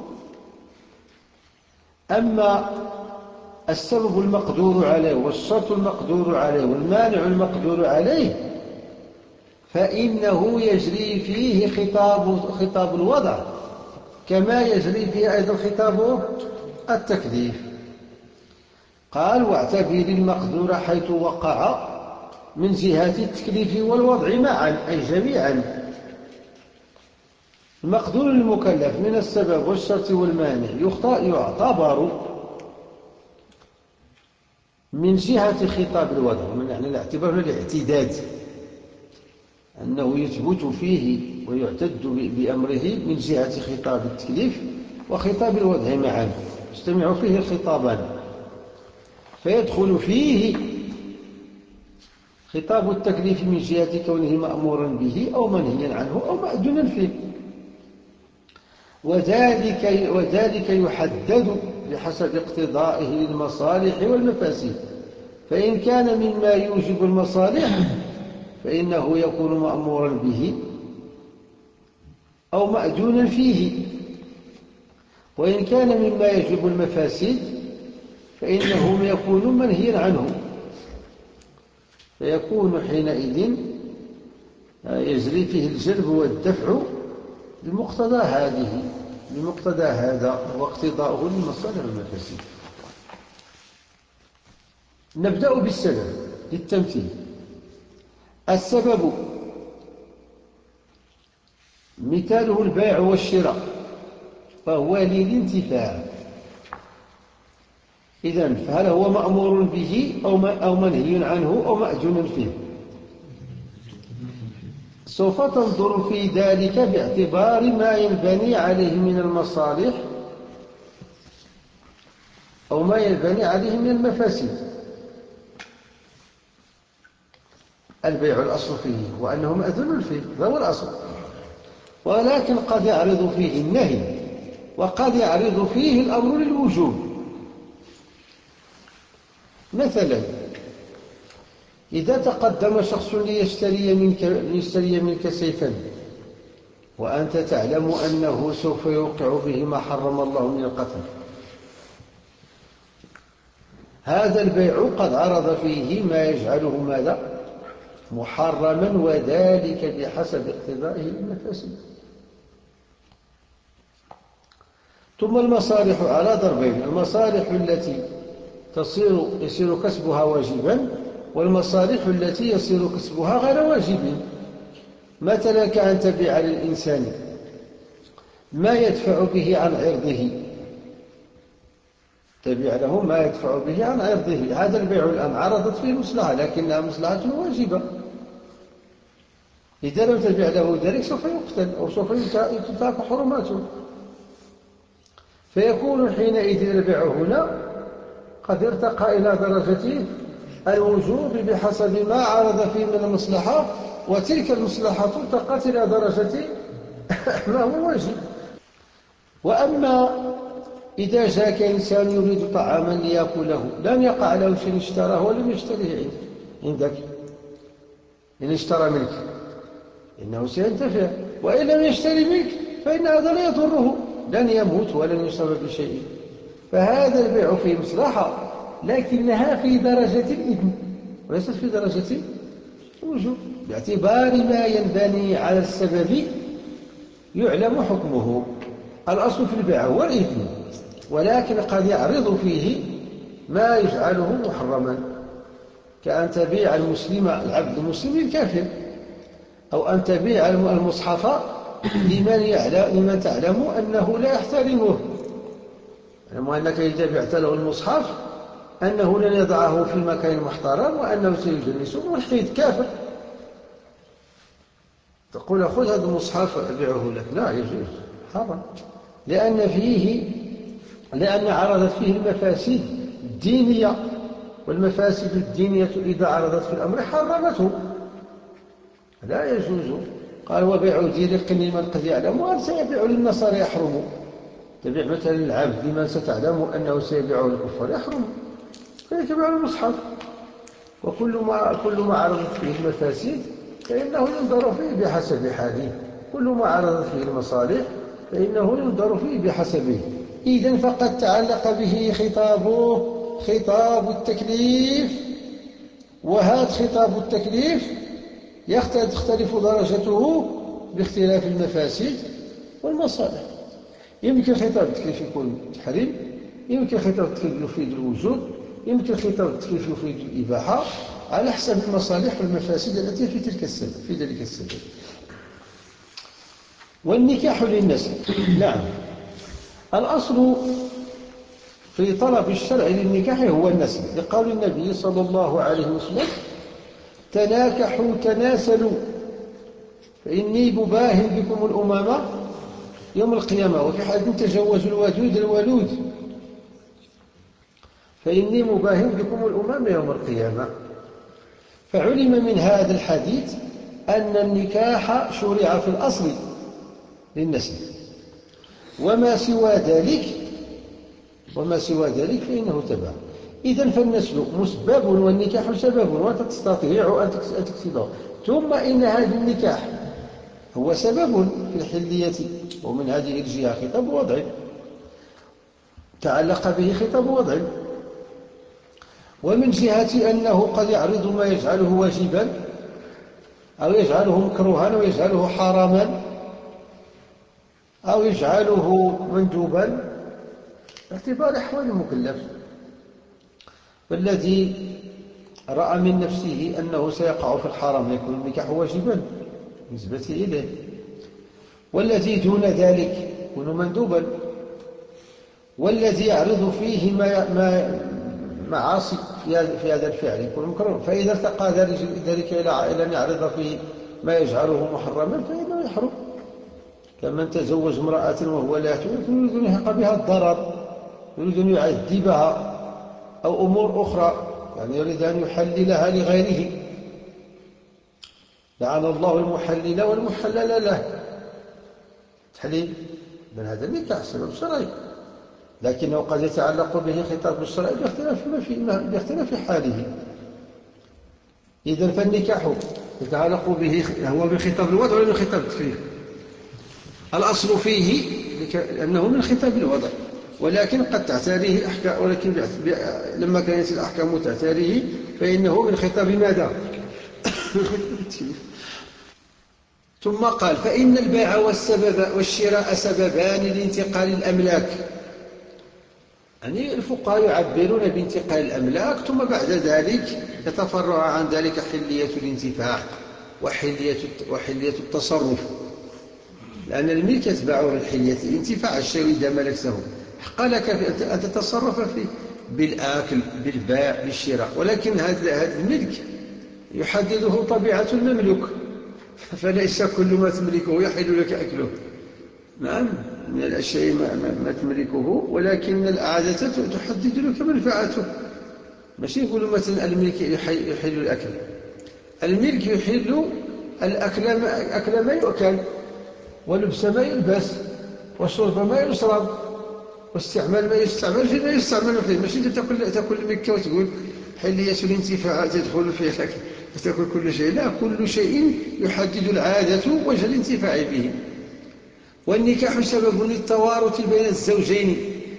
أما السبب المقدور عليه والشرط المقدور عليه والمانع المقدور عليه فإنه يجري فيه خطاب خطاب الوضع كما يجري فيه أيضا خطاب التكليف. قال: واعتبر المقدور حيث وقع من جهة التكليف والوضع معا، أي جميعا. المقدور المكلف من السبب والشرط والمانع يعتبر من جهة خطاب الوضع، ومن يعني الاعتبار الاعتداد، أنه يثبت فيه ويعتد بأمره من جهة خطاب التكليف وخطاب الوضع معا، يجتمع فيه الخطابان، فيدخل فيه خطاب التكليف من جهة كونه مأمورا به أو منهيا عنه أو مأذونا فيه، وذلك وذلك يحدد بحسب اقتضائه للمصالح والمفاسد. فإن كان مما يوجب المصالح فإنه يكون مأمورا به أو مأذونا فيه. وإن كان مما يجلب المفاسد فإنه يكون منهيا عنه، فيكون حينئذ يجري فيه الجلب والدفع بمقتضى هذه بمقتضى هذا واقتضاءه للمصالح والمفاسد. نبدأ بالسبب للتمثيل. السبب مثاله البيع والشراء، فهو للانتفاع. إذن فهل هو مأمور به أو منهي عنه أو مأذون فيه؟ سوف تنظر في ذلك باعتبار ما ينبني عليه من المصالح أو ما ينبني عليه من المفاسد. البيع الأصل فيه وأنه مأذون فيه، هذا هو الأصل، ولكن قد يعرض فيه النهي وقد يعرض فيه الأمر للوجوب. مثلا إذا تقدم شخص ليشتري منك, ليشتري منك سيفا وأنت تعلم أنه سوف يوقع به ما حرم الله من القتل، هذا البيع قد عرض فيه ما يجعله ماذا؟ محرما، وذلك بحسب اقتضائه المفاسد. ثم المصالح على ضربين: المصالح التي تصير يصير كسبها واجبا، والمصالح التي يصير كسبها غير واجب. مثلا كأن تبيع للإنسان ما يدفع به عن عرضه، تبيع له ما يدفع به عن عرضه، هذا البيع الآن عرضت فيه مصلحة لكنها مصلحة واجبة. إذا لم تبيع له ذلك سوف يقتل أو سوف ينتهك حرماته، فيكون حينئذ البيع هنا قد ارتقى إلى درجة الوجوب بحسب ما عرض فيه من المصلحة، وتلك المصلحة ارتقت إلى درجة ما هو واجب. وأما إذا جاءك إنسان يريد طعاما ليأكله، لم يقع له شيء اشتراه ولم يشتريه عندك، إن اشترى منك إنه سينتفع، وإن لم يشتري منك فإن هذا لا يضره، لن يموت ولن يصاب بشيء. فهذا البيع فيه مصلحة لكنها في درجة الإذن وليست في درجة الوجوب، باعتبار ما ينبني على السبب يعلم حكمه. الأصل في البيع هو الإذن، ولكن قد يعرض فيه ما يجعله محرما، كأن تبيع المسلم العبد المسلم الكافر، أو أن تبيع المصحف لمن, يعلم لمن تعلم أنه لا يحترمه، علم أنك إذا بعت له المصحف أنه لن يضعه في مكان محترم وأنه سيجلسه ملحد كافر، تقول خذ هذا المصحف أبيعه لك، لا يجوز، حرام، لأن فيه لأن عرضت فيه المفاسد الدينية، والمفاسد الدينية إذا عرضت في الأمر حرمته، لا يجوز. قال وبيع ذي رق لمن قد يعلم وأن سيبيع للنصارى يحرم، تبيع مثلا العبد لمن ستعلم أنه سيبيعه للكفار يحرم، فيتبع المصحف. وكل ما كل ما عرضت فيه المفاسد فإنه ينظر فيه بحسب حاله، كل ما عرضت فيه المصالح فإنه ينظر فيه بحسبه. إذن فقد تعلق به خطابه خطاب التكليف، وهذا خطاب التكليف تختلف درجته باختلاف المفاسد والمصالح. يمكن خطاب التكليف يكون تحريم، يمكن خطاب التكليف يفيد الوجوب، يمكن خطاب التكليف يفيد الإباحة، على حسب المصالح والمفاسد التي في تلك السبب في ذلك السبب. والنكاح للنسل. نعم، الأصل في طلب الشرع للنكاح هو النسل، لقول النبي صلى الله عليه وسلم تناكحوا تناسلوا فإني مباهن بكم الأمم يوم القيامة، وفي حديث تزوجوا الودود الولود فإني مباهن بكم الأمم يوم القيامة. فعلم من هذا الحديث أن النكاح شرع في الأصل للنسل، وما سوى ذلك وما سوى ذلك فإنه تبع. إذن فالنسل مسبب والنكاح سبب، وأنت تستطيع أن تكسبه. ثم إن هذا النكاح هو سبب في الحلية، ومن هذه الجهة خطاب وضعي تعلق به خطاب وضعي، ومن جهة أنه قد يعرض ما يجعله واجبا أو يجعله مكروها أو يجعله حراما أو يجعله مندوبا باعتبار أحوال المكلف. والذي رأى من نفسه أنه سيقع في الحرام يكون النكاح واجبا بالنسبة إليه، والذي دون ذلك يكون مندوبا، والذي يعرض فيه ما ما معاصي في هذا الفعل يكون مكروه. فإذا ارتقى ذلك إلى أن يعرض فيه ما يجعله محرما فإنه يحرم، كمن تزوج امرأة وهو لا يريد أن يلحق بها الضرر، يريد أن يعذبها أو أمور أخرى، يعني يريد أن يحللها لغيره. لعن الله المحلل والمحلل له. تحليل من هذا النكاح سبب شرعي، لكنه قد يتعلق به خطاب الشرعي باختلاف ما في باختلاف حاله. إذن فالنكاح يتعلق به هو من خطاب الوضع ولا من خطاب التكليف؟ الأصل فيه أنه من خطاب الوضع، ولكن قد تعتريه أحكام، ولكن لما كانت الأحكام تعتريه فإنه من خطاب ماذا؟ ثم قال فإن البيع والسبب والشراء سببان لانتقال الأملاك. يعني الفقهاء يعبرون بانتقال الأملاك، ثم بعد ذلك يتفرع عن ذلك حلية الانتفاع وحلية وحلية التصرف، لأن الملك يتبعه الحلية الانتفاع الشيء إذا ملكته حق لك أن تتصرف فيه بالآكل بالبيع بالشراء، ولكن هذا الملك يحدده طبيعة المملوك، فليس كل ما تملكه يحل لك أكله. نعم، من الأشياء ما, ما, ما تملكه، ولكن العادة تحدد لك منفعته. ماشي يقولوا مثلا الملك يحل الأكل، الملك يحل الأكل ما, أكل ما يؤكل، ولبس ما يلبس، وشرب ما يشرب، واستعمال ما يستعمل فيه ما يستعمل فيه. ماشي انت تاكل تاكل مكة وتقول حلية الانتفاع تدخل فيه لك وتاكل كل شيء. لا، كل شيء يحدد العادة وجه الانتفاع به. والنكاح سبب للتوارث بين الزوجين،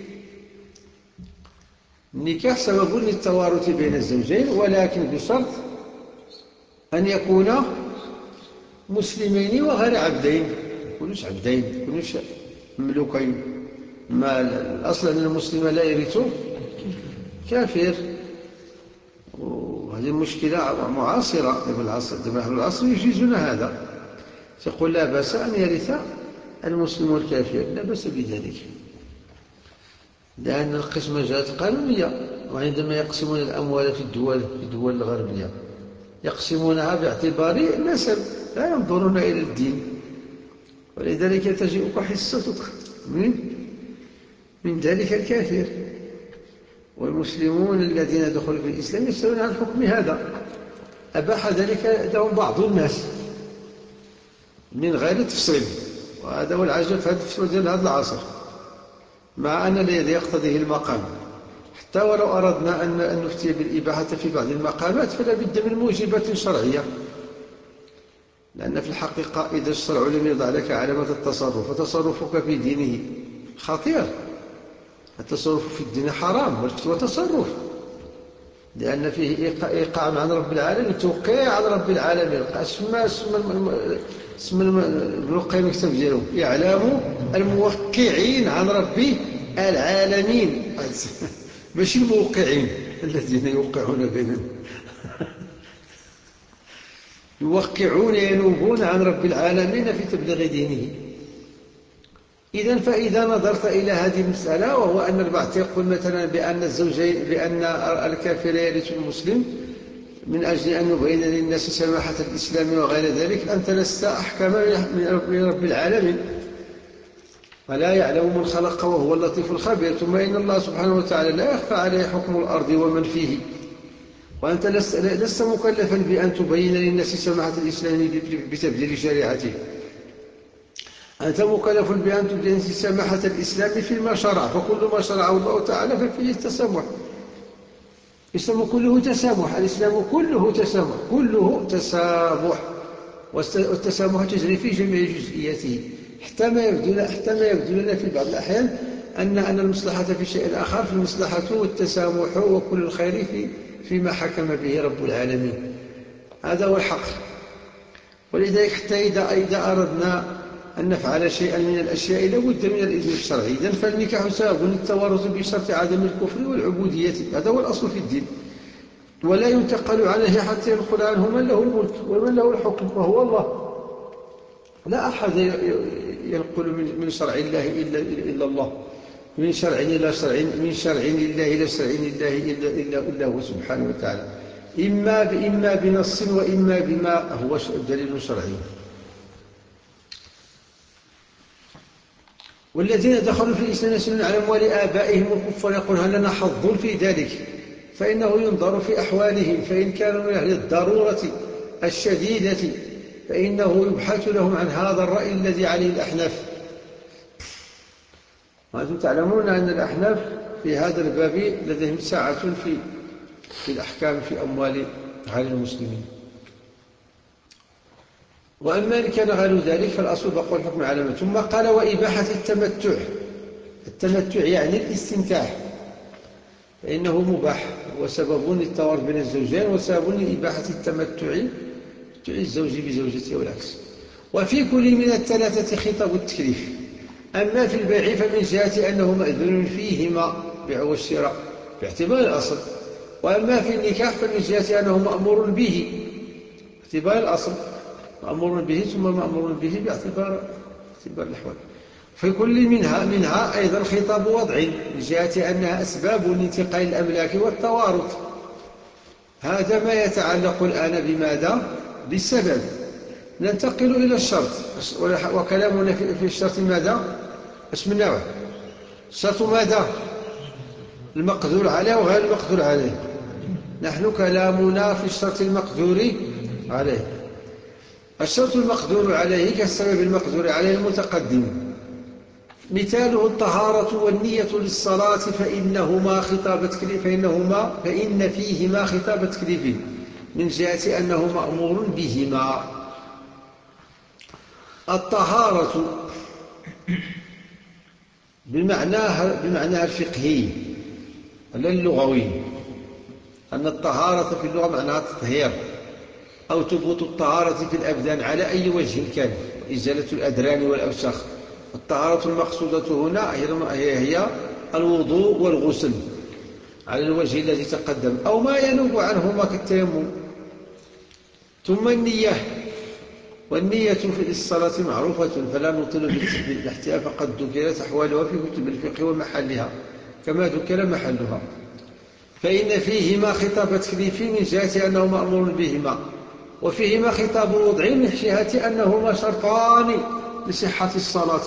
النكاح سبب للتوارث بين الزوجين، ولكن بشرط أن يكون مسلمين وغير عبدين، يكونوش عبدين، يكونوش مملوكين. ما الأصل أن المسلم لا يرث كافر، وهذه مشكلة معاصرة. أهل العصر يجيزون هذا، يقول لا بأس أن يرث المسلم والكافر، لا بأس بذلك، لأن القسمة جاءت قانونية. وعندما يقسمون الأموال في الدول في الدول الغربية يقسمونها باعتبار النسب، لا ينظرون إلى الدين، ولذلك تجيئك حصتك من من ذلك الكافر. والمسلمون الذين دخلوا في الإسلام يسألون عن حكم هذا، أباح ذلك لهم بعض الناس من غير تفصيل، وهذا هو العجب في هذا الفتوى ديال هذا العصر، مع أن الذي يقتضيه المقام. حتى ولو أردنا أن نفتي بالإباحة في بعض المقامات فلا بد من موجبات شرعية، لأن في الحقيقة إذا الشرع لم يضع لك علامة التصرف وتصرفك في دينه خطير. التصرف في الدين حرام والفتوى تصرف، لأن فيه إيقاع عن رب العالمين، توقيع عن رب العالمين. اسم اسم ابن القيم الكتاب ديالو إعلام الموقعين عن رب العالمين، ماشي الموقعين الذين يوقعون بينهم. يوقعون ينوبون عن رب العالمين في تبليغ دينه. إذن فإذا نظرت إلى هذه المسألة، وهو أن البعض يقول مثلا بأن الزوجين بأن الكافر يرث المسلم من أجل أن نبين للناس سماحة الإسلام وغير ذلك، أنت لست أحكم من رب العالمين، ولا يعلم من خلق وهو اللطيف الخبير. ثم إن الله سبحانه وتعالى لا يخفى عليه حكم الأرض ومن فيه، وأنت لست مكلفا بأن تبين للناس سماحة الإسلام بتبديل شريعته، أنت مكلف بأن تبين سماحة الإسلام فيما شرع، فكل ما شرعه الله تعالى ففيه التسامح. الإسلام كله تسامح، الإسلام كله تسامح، كله تسامح، والتسامح تجري في جميع جزئياته، حتى ما يبدو حتى ما يبدو لنا في بعض الأحيان أن أن المصلحة في شيء آخر، في المصلحة والتسامح وكل الخير في فيما حكم به رب العالمين. هذا هو الحق. ولذلك حتى إذا إذا أردنا أن نفعل شيئا من الأشياء لابد من الإذن الشرعي. إذن فالنكاح سبب للتوارث بشرط عدم الكفر والعبودية، هذا هو الأصل في الدين، ولا ينتقل عليه حتى ينقل عنه من له الملك ومن له الحكم وهو الله. لا أحد ينقل من شرع الله إلا إلا الله، من شرع إلى شرع، من شرع لله إلى شرع لله إلا إلا إلا هو سبحانه وتعالى، إما إما بنص وإما بما هو دليل شرعي. والذين دخلوا في الإسلام يسألون عن أموال آبائهم والكفار يقول هل لنا حظ في ذلك، فإنه ينظر في أحوالهم، فإن كانوا من أهل الضرورة الشديدة فإنه يبحث لهم عن هذا الرأي الذي عليه الأحناف. وأنتم تعلمون أن الأحناف في هذا الباب لديهم ساعة في في الأحكام في أموال غير المسلمين. وأما إن كان غير ذلك فالأصل بقوا الحكم على ما. ثم قال وإباحة التمتع. التمتع يعني الاستمتاع، فإنه مباح وسبب للتوارث بين الزوجين وسبب لإباحة التمتع الزوج بزوجته والعكس. وفي كل من الثلاثة خطاب التكليف. أما في البيع فمن جهة أنه مأذون فيهما بيع والشراء باعتبار الأصل، وأما في النكاح فمن جهة أنه مأمور به باعتبار الأصل، مأمور به ثم مأمور به باعتبار باعتبار الأحوال. في كل منها منها أيضا خطاب وضع من جهة أنها أسباب لانتقال الأملاك والتوارث. هذا ما يتعلق الآن بماذا؟ بالسبب. ننتقل إلى الشرط، وكلامنا في الشرط ماذا؟ اسم النوع. الشرط ماذا؟ المقدور عليه وغير المقدور عليه. نحن كلامنا في الشرط المقدور عليه. الشرط المقدور عليه كالسبب المقدور عليه المتقدم، مثاله الطهارة والنية للصلاة فإنهما خطاب تكليف فإنهما فإن فيهما خطاب تكليف من جهة أنه مأمور بهما. الطهارة بمعناها بمعناها الفقهي لا اللغوي، أن الطهارة في اللغة معناها التطهير أو تبوط الطهارة في الأبدان على أي وجه كان، إزالة الأدران والأوساخ. الطهارة المقصودة هنا هي, هي الوضوء والغسل على الوجه الذي تقدم أو ما ينوب عنهما كالتيمم. ثم النية، والنية في الصلاة معروفة فلا نطيل بالاحتياء، فقد ذكرت أحوالها في كتب الفقه ومحلها كما ذكر محلها. فإن فيهما خطاب تكليف من جهة أنه مأمور بهما، وفيهما خطاب وضع من جهة أنهما شرطان لصحة الصلاة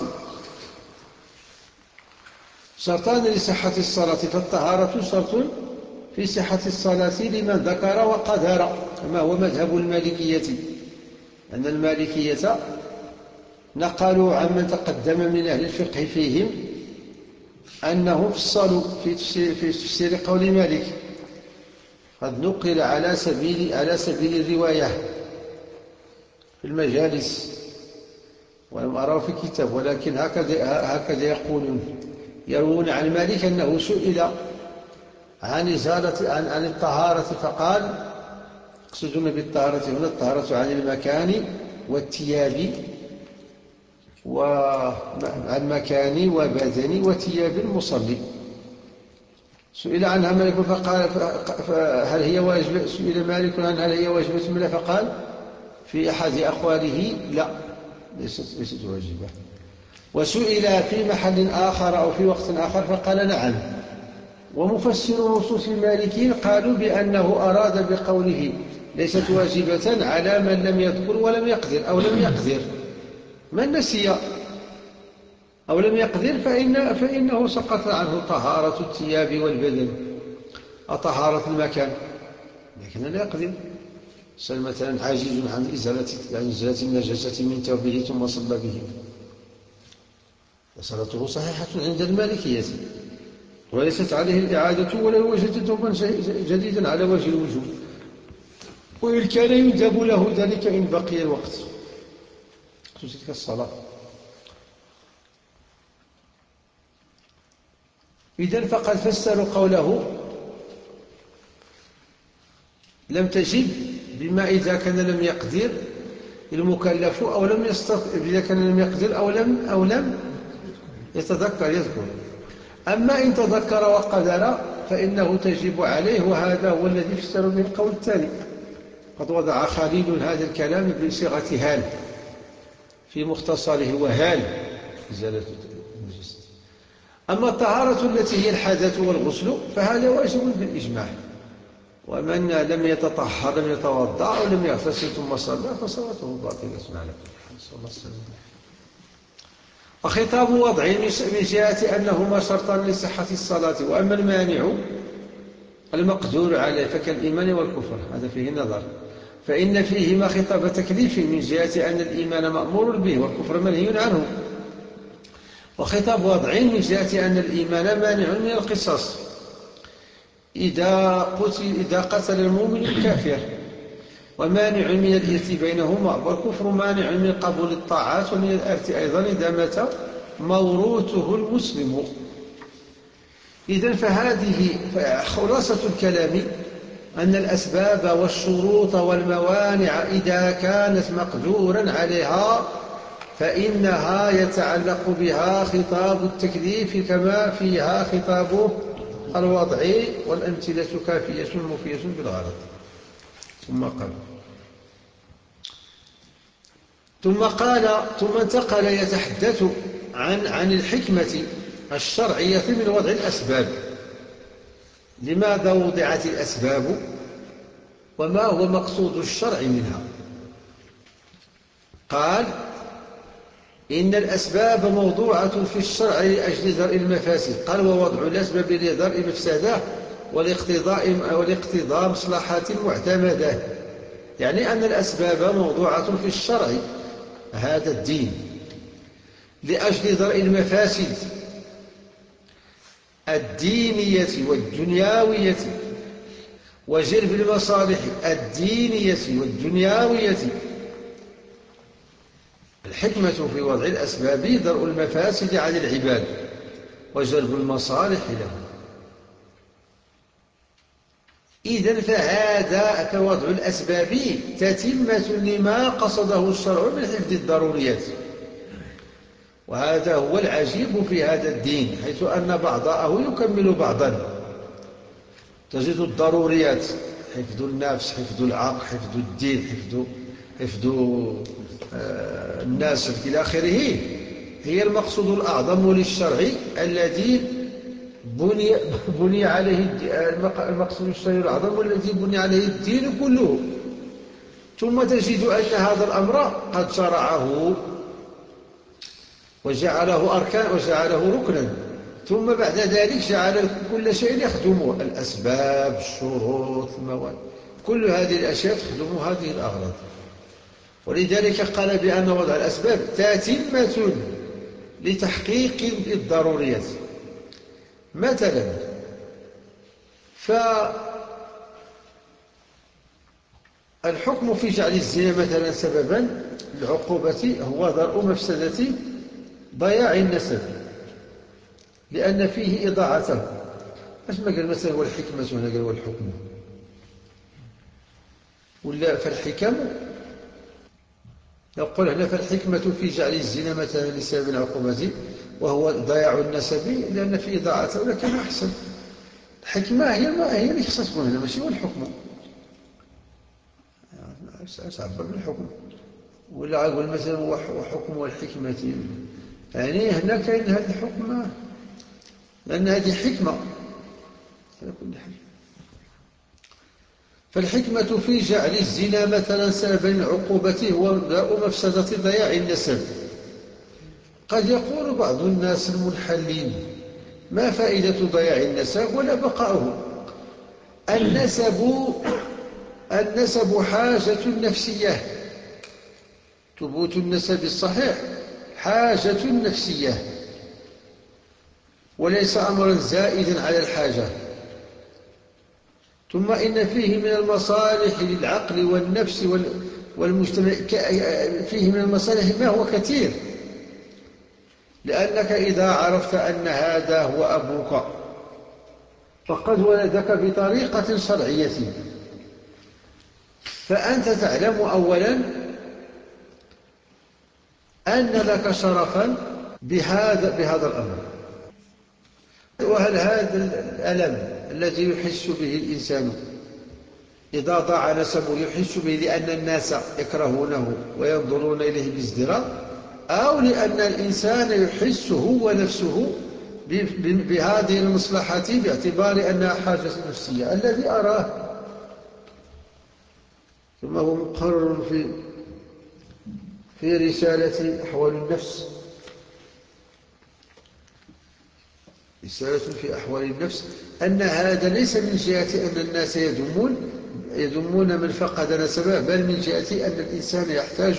شرطان لصحة الصلاة فالطهارة شرط في صحة الصلاة لمن ذكر وقدر، كما هو مذهب المالكية. أن المالكية نقلوا عمن تقدم من أهل الفقه فيهم أنه فصلوا في تفسير, في تفسير قول مالك، قد نقل على سبيل على سبيل الرواية في المجالس، ولم أراه في كتاب، ولكن هكذا هكذا يقولون. يروون عن مالك أنه سئل عن إزالة عن, عن الطهارة فقال، يقصدون بالطهارة هنا الطهارة عن المكان والثياب، وعن مكان وبدن وثياب المصلي. سئل عنها مالك فقال هل هي واجبة، سئل مالك عن هل هي واجبة فقال في أحد أقواله لا، ليست ليست واجبة. وسئل في محل آخر أو في وقت آخر فقال نعم. ومفسر نصوص المالكين قالوا بأنه أراد بقوله ليست واجبة على من لم يذكر ولم يقدر أو لم يقدر، من نسي أو لم يقدر فإن فإنه سقط عنه طهارة الثياب والبدن، طهارة المكان، لكن لا يقدر. صار مثلا عاجز عن إزالة عن إزالة النجاسة من ثوبه ثم صلى به، صلاته صحيحة عند المالكية وليست عليه الإعادة ولو وجد ثوبا جديدا على وجه الوجوب، وإن كان يندب له ذلك إن بقي الوقت. تلك الصلاة. إذن فقد فسروا قوله لم تجب بما إذا كان لم يقدر المكلف أو لم يستطع، إذا كان لم يقدر أو لم أو لم يتذكر يذكر. أما إن تذكر وقدر فإنه تجب عليه، وهذا هو الذي فسر به القول الثاني. قد وضع خليل هذا الكلام بصيغة هال في مختصره، وهال إزالة النجاسة. أما الطهارة التي هي الحدث والغسل فهذا واجب بالإجماع، ومن لم يتطهر لم يتوضأ أو لم يغتسل ثم صلى فصلاته باطلة على كل حال. وخطاب وضع من جهة أنهما شرطان لصحة الصلاة. وأما المانع المقدور عليه فكالإيمان والكفر هذا فيه نظر، فإن فيهما خطاب تكليف من جهة أن الإيمان مأمور به والكفر منهي عنه، وخطاب وضع من جهة أن الإيمان مانع من القصاص إذا قتل, إذا قتل المؤمن الكافر، ومانع من الإرث بينهما، والكفر مانع من قبول الطاعات ومن الإرث أيضا إذا مات موروثه المسلم. إذن فهذه خلاصة الكلام أن الأسباب والشروط والموانع إذا كانت مقدورا عليها فإنها يتعلق بها خطاب التكليف كما فيها خطاب الوضع، والأمثلة كافية مفية بالغرض. ثم قال ثم قال ثم انتقل يتحدث عن عن الحكمة الشرعية من وضع الأسباب. لماذا وضعت الأسباب وما هو مقصود الشرع منها؟ قال إن الأسباب موضوعة في الشرع لأجل درء المفاسد. قال ووضع الأسباب لدرء مفسدة والاقتضاء والاقتضاء مصلحة معتمدة، يعني أن الأسباب موضوعة في الشرع هذا الدين لأجل درء المفاسد الدينية والدنيوية وجلب المصالح الدينية والدنيوية. الحكمة في وضع الأسباب درء المفاسد عن العباد وجلب المصالح لهم. إذن فهذا فوضع الأسباب تتمة لما قصده الشرع من حفظ الضروريات، وهذا هو العجيب في هذا الدين، حيث أن بعضه يكمل بعضا. تجد الضروريات حفظ النفس، حفظ العقل، حفظ الدين، حفظ حفظ آه الناس إلى آخره، هي المقصود الأعظم للشرع الذي بني, بني عليه المقصود الشرعي الأعظم الذي بني عليه الدين كله. ثم تجد أن هذا الأمر قد شرعه وجعله أركان وجعله ركنا، ثم بعد ذلك جعل كل شيء يخدمه، الأسباب، الشروط، المواد، كل هذه الأشياء تخدم هذه الأغراض. ولذلك قال بأن وضع الأسباب تتمة لتحقيق الضروريات. مثلا فالحكم في جعل الزنا مثلا سببا العقوبة هو درء مفسدة ضياع النسب لأن فيه إضاعته. اش ما قال مثلا هو الحكمة هنا قال هو الحكم، ولا فالحكم يقول هنا فالحكمة في جعل الزنا مثلا لسبب العقوبة وهو ضياع النسب لأن فيه إضاعته، ولكن أحسن الحكمة هي ما هي اللي خصها تكون هنا، ماشي هو الحكم. أعبر بالحكم ولا أقول مثلا وحكم والحكمة، يعني هنا كاين هذا الحكم لأن هذه حكمة على كل حال. فالحكمة في جعل الزنا مثلا سببا العقوبة هو درء مفسدة ضياع النسب. قد يقول بعض الناس المنحلين ما فائدة ضياع النسب ولا بقاؤه؟ النسب النسب حاجة نفسية، ثبوت النسب الصحيح حاجة نفسية وليس أمرا زائدا على الحاجة. ثم إن فيه من المصالح للعقل والنفس والمجتمع فيه من المصالح ما هو كثير، لأنك إذا عرفت أن هذا هو أبوك فقد ولدك بطريقة شرعية، فأنت تعلم أولا أن لك شرفا بهذا, بهذا الأمر. وهل هذا الألم الذي يحس به الإنسان إذا ضاع نسبه يحس به لأن الناس يكرهونه وينظرون إليه بازدراء، أو لأن الإنسان يحس هو نفسه بهذه المصلحة باعتبار أنها حاجة نفسية الذي أراه؟ ثم هو مقرر في في رسالة أحوال النفس، رسالة في أحوال النفس، أن هذا ليس من جهة أن الناس يذمون يذمون من فقد نسبه، بل من جهة أن الإنسان يحتاج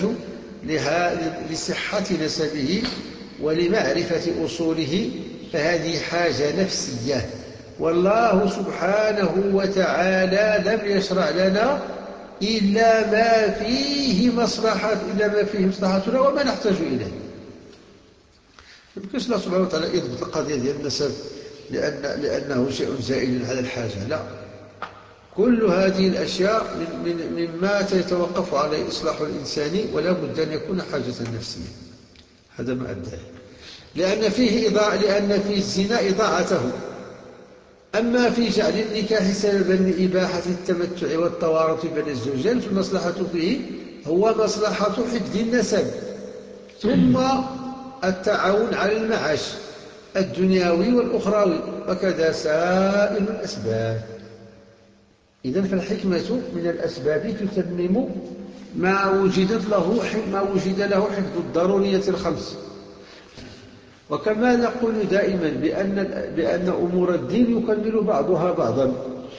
لصحة نسبه ولمعرفة أصوله، فهذه حاجة نفسية. والله سبحانه وتعالى لم يشرع لنا إلا ما فيه مصلحة إلا ما فيه مصلحتنا وما نحتاج إليه. يمكنش الله سبحانه وتعالى يضبط القضية ديال النسب لأن لأنه شيء زائد على الحاجة، لا، كل هذه الأشياء من من مما يتوقف عليه إصلاح الإنسان، ولا بد أن يكون حاجة نفسية. هذا ما أداه، لأن فيه إضاعة، لأن في الزنا إضاعته. أما في جعل النكاح سببا لإباحة التمتع والتوارث بين الزوجين فالمصلحة فيه هو مصلحة حفظ النسب، ثم التعاون على المعاش الدنيوي والأخروي، وكذا سائر الأسباب. إذن فالحكمة من الأسباب تتمم ما وجدت له ما وجد له حفظ الضرورية الخمس. وكما نقول دائما بأن بأن أمور الدين يكمل بعضها بعضا،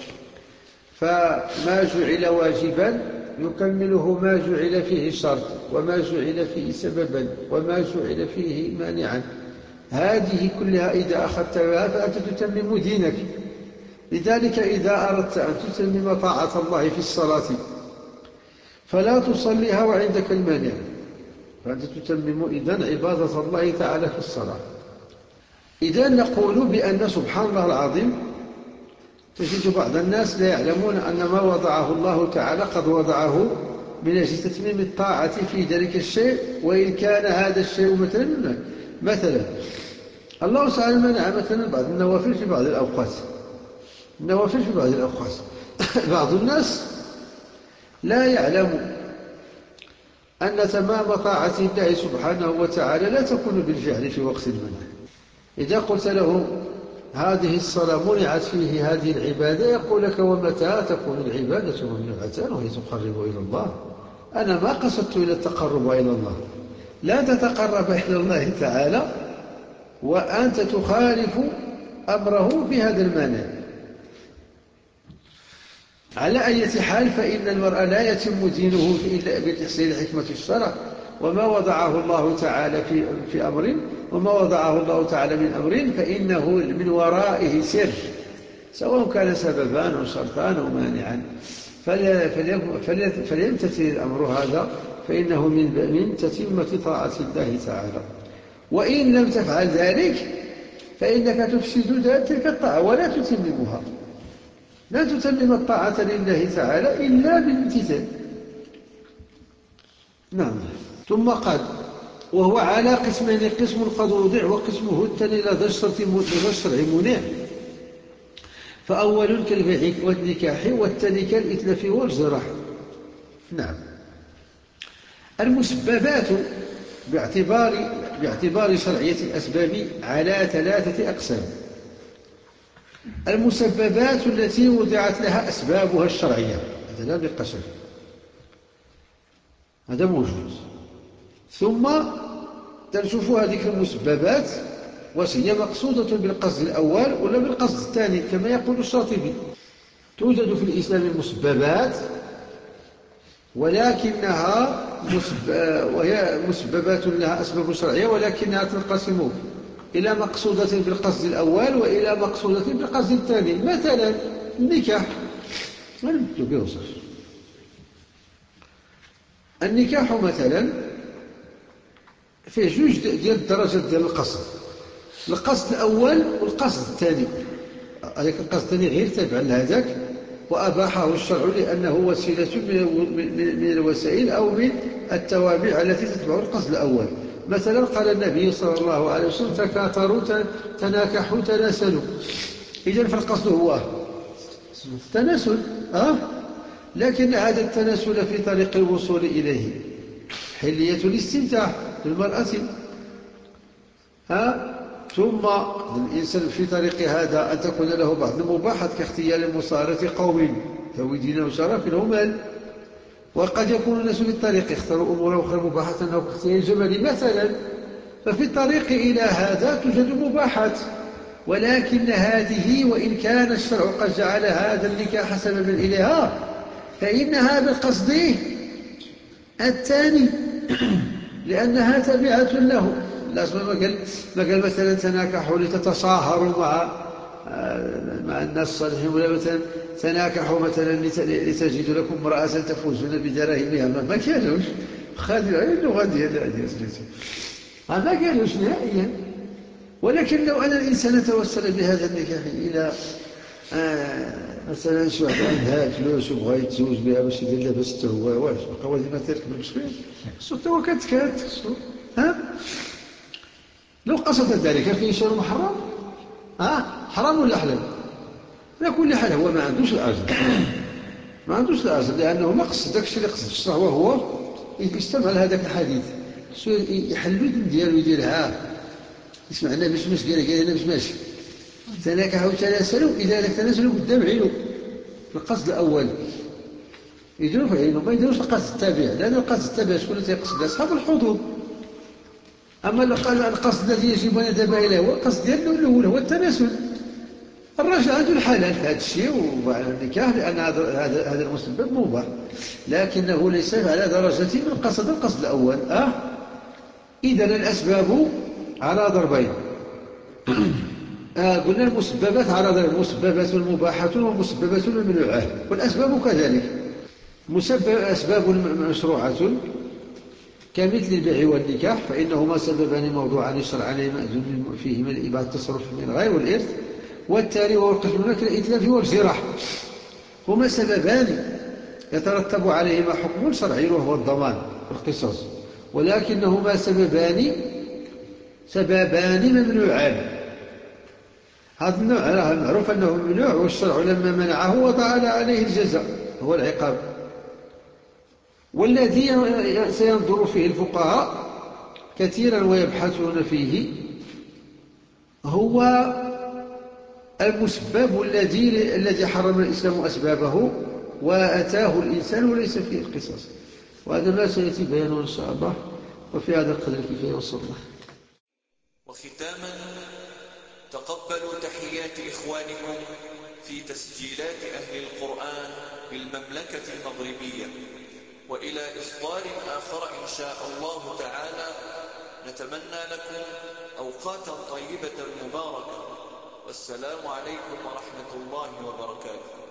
فما جعل واجبا يكمله ما جعل فيه شرط، وما جعل فيه سببا، وما جعل فيه مانعا. هذه كلها إذا أخذتها فأنت تتمم دينك. لذلك إذا أردت أن تتمم طاعة الله في الصلاة فلا تصليها وعندك المانع، فأنت تتمم إذن عبادة الله تعالى في الصلاة. إذن نقول بأن سبحان الله العظيم تجد بعض الناس لا يعلمون أن ما وضعه الله تعالى قد وضعه من أجل تتميم الطاعة في ذلك الشيء، وإن كان هذا الشيء مثلا مثلا الله تعالى منع مثلا بعض النوافل في بعض الأوقات، النوافل في بعض الأوقات بعض الناس لا يعلم أن تمام طاعة الله سبحانه وتعالى لا تكون بالفعل في وقت المنع. إذا قلت له هذه الصلاة منعت فيه هذه العبادة يقول لك ومتى تكون العبادة ممنوعة وهي تقرب إلى الله؟ أنا ما قصدت إلى التقرب إلى الله، لا تتقرب إلى الله تعالى وأنت تخالف أمره بهذا المانع. على أي حال فإن المرء لا يتم دينه إلا بتحصيل حكمة الشرع، وما وضعه الله تعالى في في أمر وما وضعه الله تعالى من أمر فإنه من ورائه سر، سواء كان سببان أو شرطان أو مانعا، فليمتثل الأمر هذا، فإنه من من تتمة طاعة الله تعالى. وإن لم تفعل ذلك فإنك تفسد تلك الطاعة ولا تتممها. لا تتمم الطاعة لله تعالى إلا بالامتثال. نعم. ثم قال وهو على قسمين، قسم قد وضع وقسمه الثاني لدى الشرع منع، فأول كالبيع والنكاح والثاني كالإتلاف والجراح. نعم. المسببات باعتبار باعتبار شرعية الأسباب على ثلاثة أقسام: المسببات التي وضعت لها أسبابها الشرعية، هذا لا بقسم، هذا موجود. ثم تنشوف هذه المسببات واش هي مقصودة بالقصد الأول ولا بالقصد الثاني، كما يقول الشاطبي: توجد في الإسلام مسببات ولكنها مسب... وهي مسببات لها أسباب شرعية، ولكنها تنقسم إلى مقصودة بالقصد الأول وإلى مقصودة بالقصد الثاني. مثلا النكاح ما نبدو بيوصف، النكاح مثلا فيه جوج ديال الدرجات ديال القصد. القصد الأول والقصد الثاني. هذاك القصد الثاني غير تابع لهذاك، وأباحه الشرع لأنه وسيلة من الوسائل أو من التوابع التي تتبع القصد الأول. مثلا قال النبي صلى الله عليه وسلم: تكاثروا تناكحوا تناسلوا. إذن فالقصد هو تناسل، أه؟ لكن هذا التناسل في طريق الوصول إليه حلية الاستمتاع للمرأة، ها؟ ثم الإنسان في طريق هذا أن تكون له بعض المباحات كاختيار مصارة قوم ذوي دين وشرف له مال. وقد يكون الناس في الطريق يختاروا أمورا أخرى مباحة أو كاختيار الجمل مثلا. ففي الطريق إلى هذا توجد مباحات، ولكن هذه وإن كان الشرع قد جعل هذا النكاح سببا إليها فإنها بالقصد الثاني لأنها تابعة له. لا ما قال ما قال مثلا تناكحوا لتتصاهروا مع مع الناس الصالحين، ولا مثلا تناكحوا مثلا لتجدوا لكم امرأة تفوزون بدراهمها. ما كانوش خادع اللغة ديال هذه ما قالوش نهائيا. ولكن لو أن الإنسان توسل بهذا النكاح إلى آه مثلا شي واحد عندها فلوس وبغى يتزوج بها باش يدير لها باش هو واش بقى وادي ما تركب المشكل خصو حتى هو كتكات خصو، ها؟ لو قصد ذلك فيه شيء محرم، ها؟ حرام ولا حلال؟ على كل حال هو ما عندوش الأجر، ما عندوش الأجر لأنه ما قصد داك الشيء اللي قصد الشهوة هو يستمع لهذاك الحديث، خصو يحلو الدم ديالو يديرها يسمع النبي باش ماشي قال قال باش ماشي تناكحوا تناسلوا. إذا ذاك تناسلوا قدام عينه القصد الأول يديروا في عينه، ما يديروش القصد التابع، لأن القصد التابع شكون تيقصد؟ أصحاب الحظوظ. أما القصد الذي يجب أن يذهب إليه هو القصد ديالو الأول هو التناسل. الرجل عنده الحلال في هذا الشيء وعلى النكاح لأن هذا هذا المسبب مباح، لكنه ليس على درجة من قصد القصد الأول. أه؟ إذن الأسباب على ضربين. آه قلنا المسببات على ضربين: مسببات مباحة ومسببات ممنوعة، والأسباب كذلك. مسبب أسباب مشروعة كمثل البيع والنكاح فإنهما سببان موضوعان شرعان مأذون فيهما لإباحة التصرف من الغير والإرث. والتالي هو القسم كالإتلاف والجراح، هما سببان يترتب عليهما حكم شرعي وهو الضمان والقصاص، ولكنهما سببان سببان ممنوعان. هذا النوع معروف أنه ممنوع، والشرع لما منعه وضع عليه الجزاء هو العقاب. والذي سينظر فيه الفقهاء كثيرا ويبحثون فيه هو المسبب الذي الذي حرم الإسلام أسبابه وأتاه الإنسان وليس فيه القصاص، وهذا ما سيأتي بيانه إن شاء الله. وفي هذا القدر كفاية وصلنا. وختاما تقبلوا تحيات إخوانكم في تسجيلات أهل القرآن بالمملكة المغربية، وإلى إصدار آخر إن شاء الله تعالى نتمنى لكم أوقاتا طيبة مباركة، والسلام عليكم ورحمة الله وبركاته.